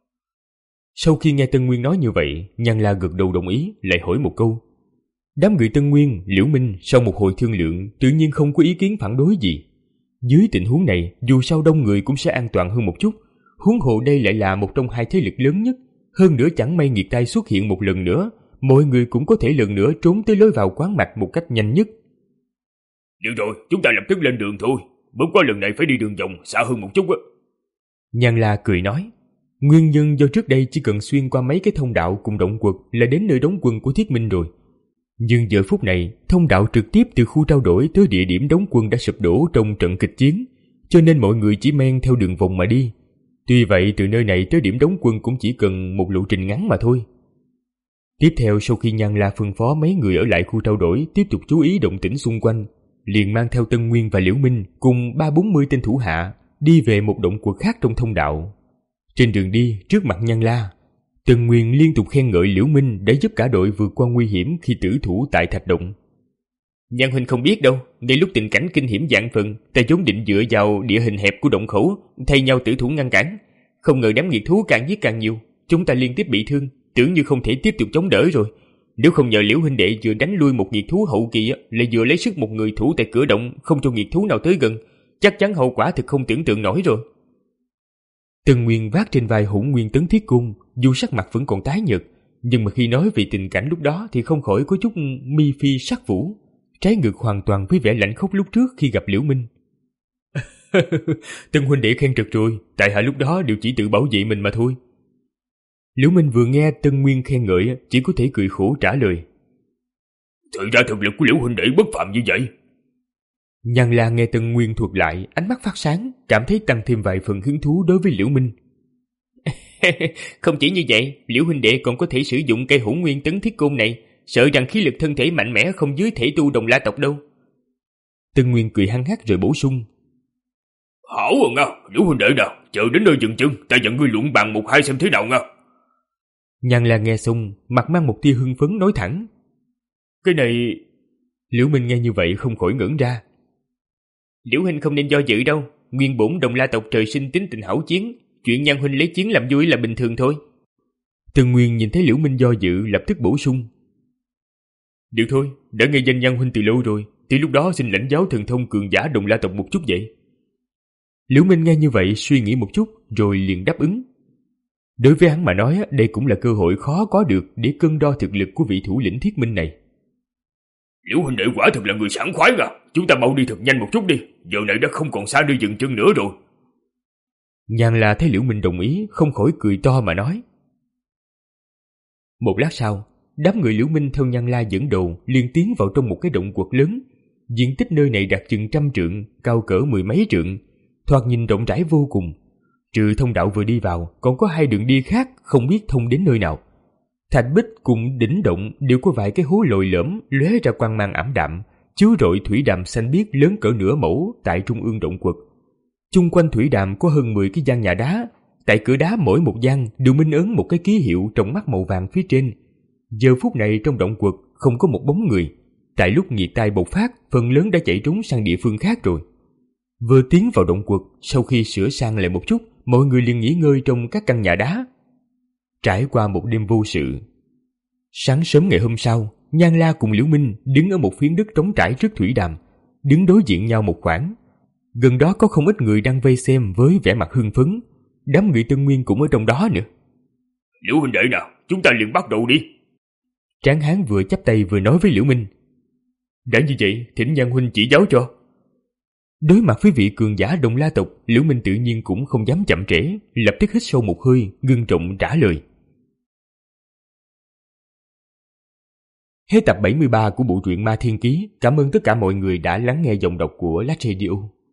S2: Sau khi nghe Tân Nguyên nói như vậy, Nhan La gật đầu đồng ý, lại hỏi một câu. Đám người Tân Nguyên, Liễu Minh sau một hồi thương lượng tự nhiên không có ý kiến phản đối gì. Dưới tình huống này, dù sao đông người cũng sẽ an toàn hơn một chút, huống hồ đây lại là một trong hai thế lực lớn nhất, hơn nữa chẳng may nghiệt tai xuất hiện một lần nữa, mọi người cũng có thể lần nữa trốn tới lối vào quán mạch một cách nhanh nhất.
S4: Được rồi, chúng ta lập tức lên đường thôi, bất quá lần này phải đi đường vòng xa hơn một chút á.
S2: Nhan La cười nói, nguyên nhân do trước đây chỉ cần xuyên qua mấy cái thông đạo cùng động quật là đến nơi đóng quân của Thiết Minh rồi. Nhưng giờ phút này, thông đạo trực tiếp từ khu trao đổi tới địa điểm đóng quân đã sụp đổ trong trận kịch chiến, cho nên mọi người chỉ men theo đường vòng mà đi. Tuy vậy, từ nơi này tới điểm đóng quân cũng chỉ cần một lộ trình ngắn mà thôi. Tiếp theo, sau khi Nhan La phân phó mấy người ở lại khu trao đổi tiếp tục chú ý động tĩnh xung quanh, liền mang theo Tân Nguyên và Liễu Minh cùng ba bốn mươi tên thủ hạ đi về một động quật khác trong thông đạo. Trên đường đi, trước mặt Nhan La, Tân Nguyên liên tục khen ngợi Liễu Minh đã giúp cả đội vượt qua nguy hiểm khi tử thủ tại thạch động.
S1: Nhan huynh không biết đâu, ngay lúc tình cảnh kinh hiểm vạn phần, ta vốn định dựa vào địa hình hẹp của động khẩu thay nhau tử thủ ngăn cản, không ngờ đám nghiệt thú càng giết càng nhiều, chúng ta liên tiếp bị thương, tưởng như không thể tiếp tục chống đỡ rồi. Nếu không nhờ Liễu huynh đệ vừa đánh lui một nghiệt thú hậu kỳ, lại vừa lấy sức một người thủ tại cửa động, không cho nghiệt thú nào tới gần, chắc chắn hậu quả thực không tưởng tượng nổi rồi.
S2: Tân Nguyên vác trên vai Hỗn Nguyên Tấn Thiết Cung, dù sắc mặt vẫn còn tái nhợt, nhưng mà khi nói về tình cảnh lúc đó thì không khỏi có chút mi phi sắc vũ, trái ngược hoàn toàn với vẻ lạnh khốc lúc trước khi gặp Liễu Minh. Tân huynh đệ khen trực rồi, tại hạ lúc đó đều chỉ tự bảo vệ mình mà thôi. Liễu Minh vừa nghe Tân Nguyên khen ngợi, chỉ có thể cười khổ trả lời.
S4: Thực ra thực lực của Liễu huynh đệ bất phàm như vậy.
S2: Nhan La nghe Tân Nguyên thuật lại, ánh mắt phát sáng, cảm thấy tăng thêm vài phần hứng thú đối với Liễu Minh.
S1: Không chỉ như vậy, Liễu huynh đệ còn có thể sử dụng cây hỗn nguyên tấn thiết côn này, sợ rằng khí lực thân thể mạnh mẽ không dưới thể tu Đồng La tộc đâu.
S2: Tân Nguyên cười hăng hắc rồi bổ sung.
S4: Hảo rồi nha, Liễu huynh đệ nào, chờ đến nơi dừng chân, ta dẫn ngươi luận bàn một hai xem thế nào nha.
S2: Nhan La nghe xong, mặt mang một tia hưng phấn nói thẳng.
S1: Cái này...
S2: Liễu Minh nghe như vậy không khỏi ngẩn ra.
S1: Liễu huynh không nên do dự đâu, nguyên bổn Đồng La tộc trời sinh tính tình hảo chiến, chuyện Nhan huynh lấy chiến làm vui là bình thường thôi.
S2: Tân Nguyên nhìn thấy Liễu Minh do dự, lập tức bổ sung.
S1: Được thôi, đã nghe danh Nhan huynh từ lâu rồi, thì lúc đó xin lãnh giáo thần thông cường giả Đồng La tộc một chút vậy.
S2: Liễu Minh nghe như vậy suy nghĩ một chút rồi liền đáp ứng. Đối với hắn mà nói, đây cũng là cơ hội khó có được để cân đo thực lực của vị thủ lĩnh Thiết Minh này.
S4: Liễu huynh đệ quả thật là người sảng khoái à, chúng ta mau đi thật nhanh một chút đi, giờ này đã không còn xa nơi dừng chân nữa rồi.
S2: Nhan La thấy Liễu Minh đồng ý, không khỏi cười to mà nói. Một lát sau, đám người Liễu Minh theo Nhan La dẫn đầu liền tiến vào trong một cái động quật lớn. Diện tích nơi này đạt chừng trăm trượng, cao cỡ mười mấy trượng, thoạt nhìn rộng rãi vô cùng. Trừ thông đạo vừa đi vào, còn có hai đường đi khác không biết thông đến nơi nào. Thạch bích cùng đỉnh động đều có vài cái hố lồi lõm lóe ra quang mang ảm đạm, chiếu rọi thủy đàm xanh biếc lớn cỡ nửa mẫu tại trung ương động quật. Chung quanh thủy đàm có hơn mười cái gian nhà đá, tại cửa đá mỗi một gian đều minh ấn một cái ký hiệu trong mắt màu vàng phía trên. Giờ phút này trong động quật không có một bóng người, tại lúc nhiệt tai bộc phát, phần lớn đã chạy trốn sang địa phương khác rồi. Vừa tiến vào động quật, sau khi sửa sang lại một chút, mọi người liền nghỉ ngơi trong các căn nhà đá. Trải qua một đêm vô sự, sáng sớm ngày hôm sau, Nhan La cùng Liễu Minh đứng ở một phiến đất trống trải trước thủy đàm, đứng đối diện nhau một khoảng. Gần đó có không ít người đang vây xem với vẻ mặt hưng phấn, đám người Tân Nguyên cũng ở trong đó nữa.
S4: Liễu huynh đệ nào, chúng ta liền bắt đầu đi.
S2: Tráng hán vừa chắp tay vừa nói với Liễu Minh.
S1: Đã như vậy, thỉnh Nhan huynh chỉ giáo cho.
S2: Đối mặt với vị cường giả Đồng La tộc, Liễu Minh tự nhiên cũng không dám chậm trễ, lập tức hít sâu một hơi, ngưng trọng trả lời. Hết tập bảy mươi ba của bộ truyện Ma Thiên Ký. Cảm ơn tất cả mọi người đã lắng nghe giọng đọc của Lát Radio.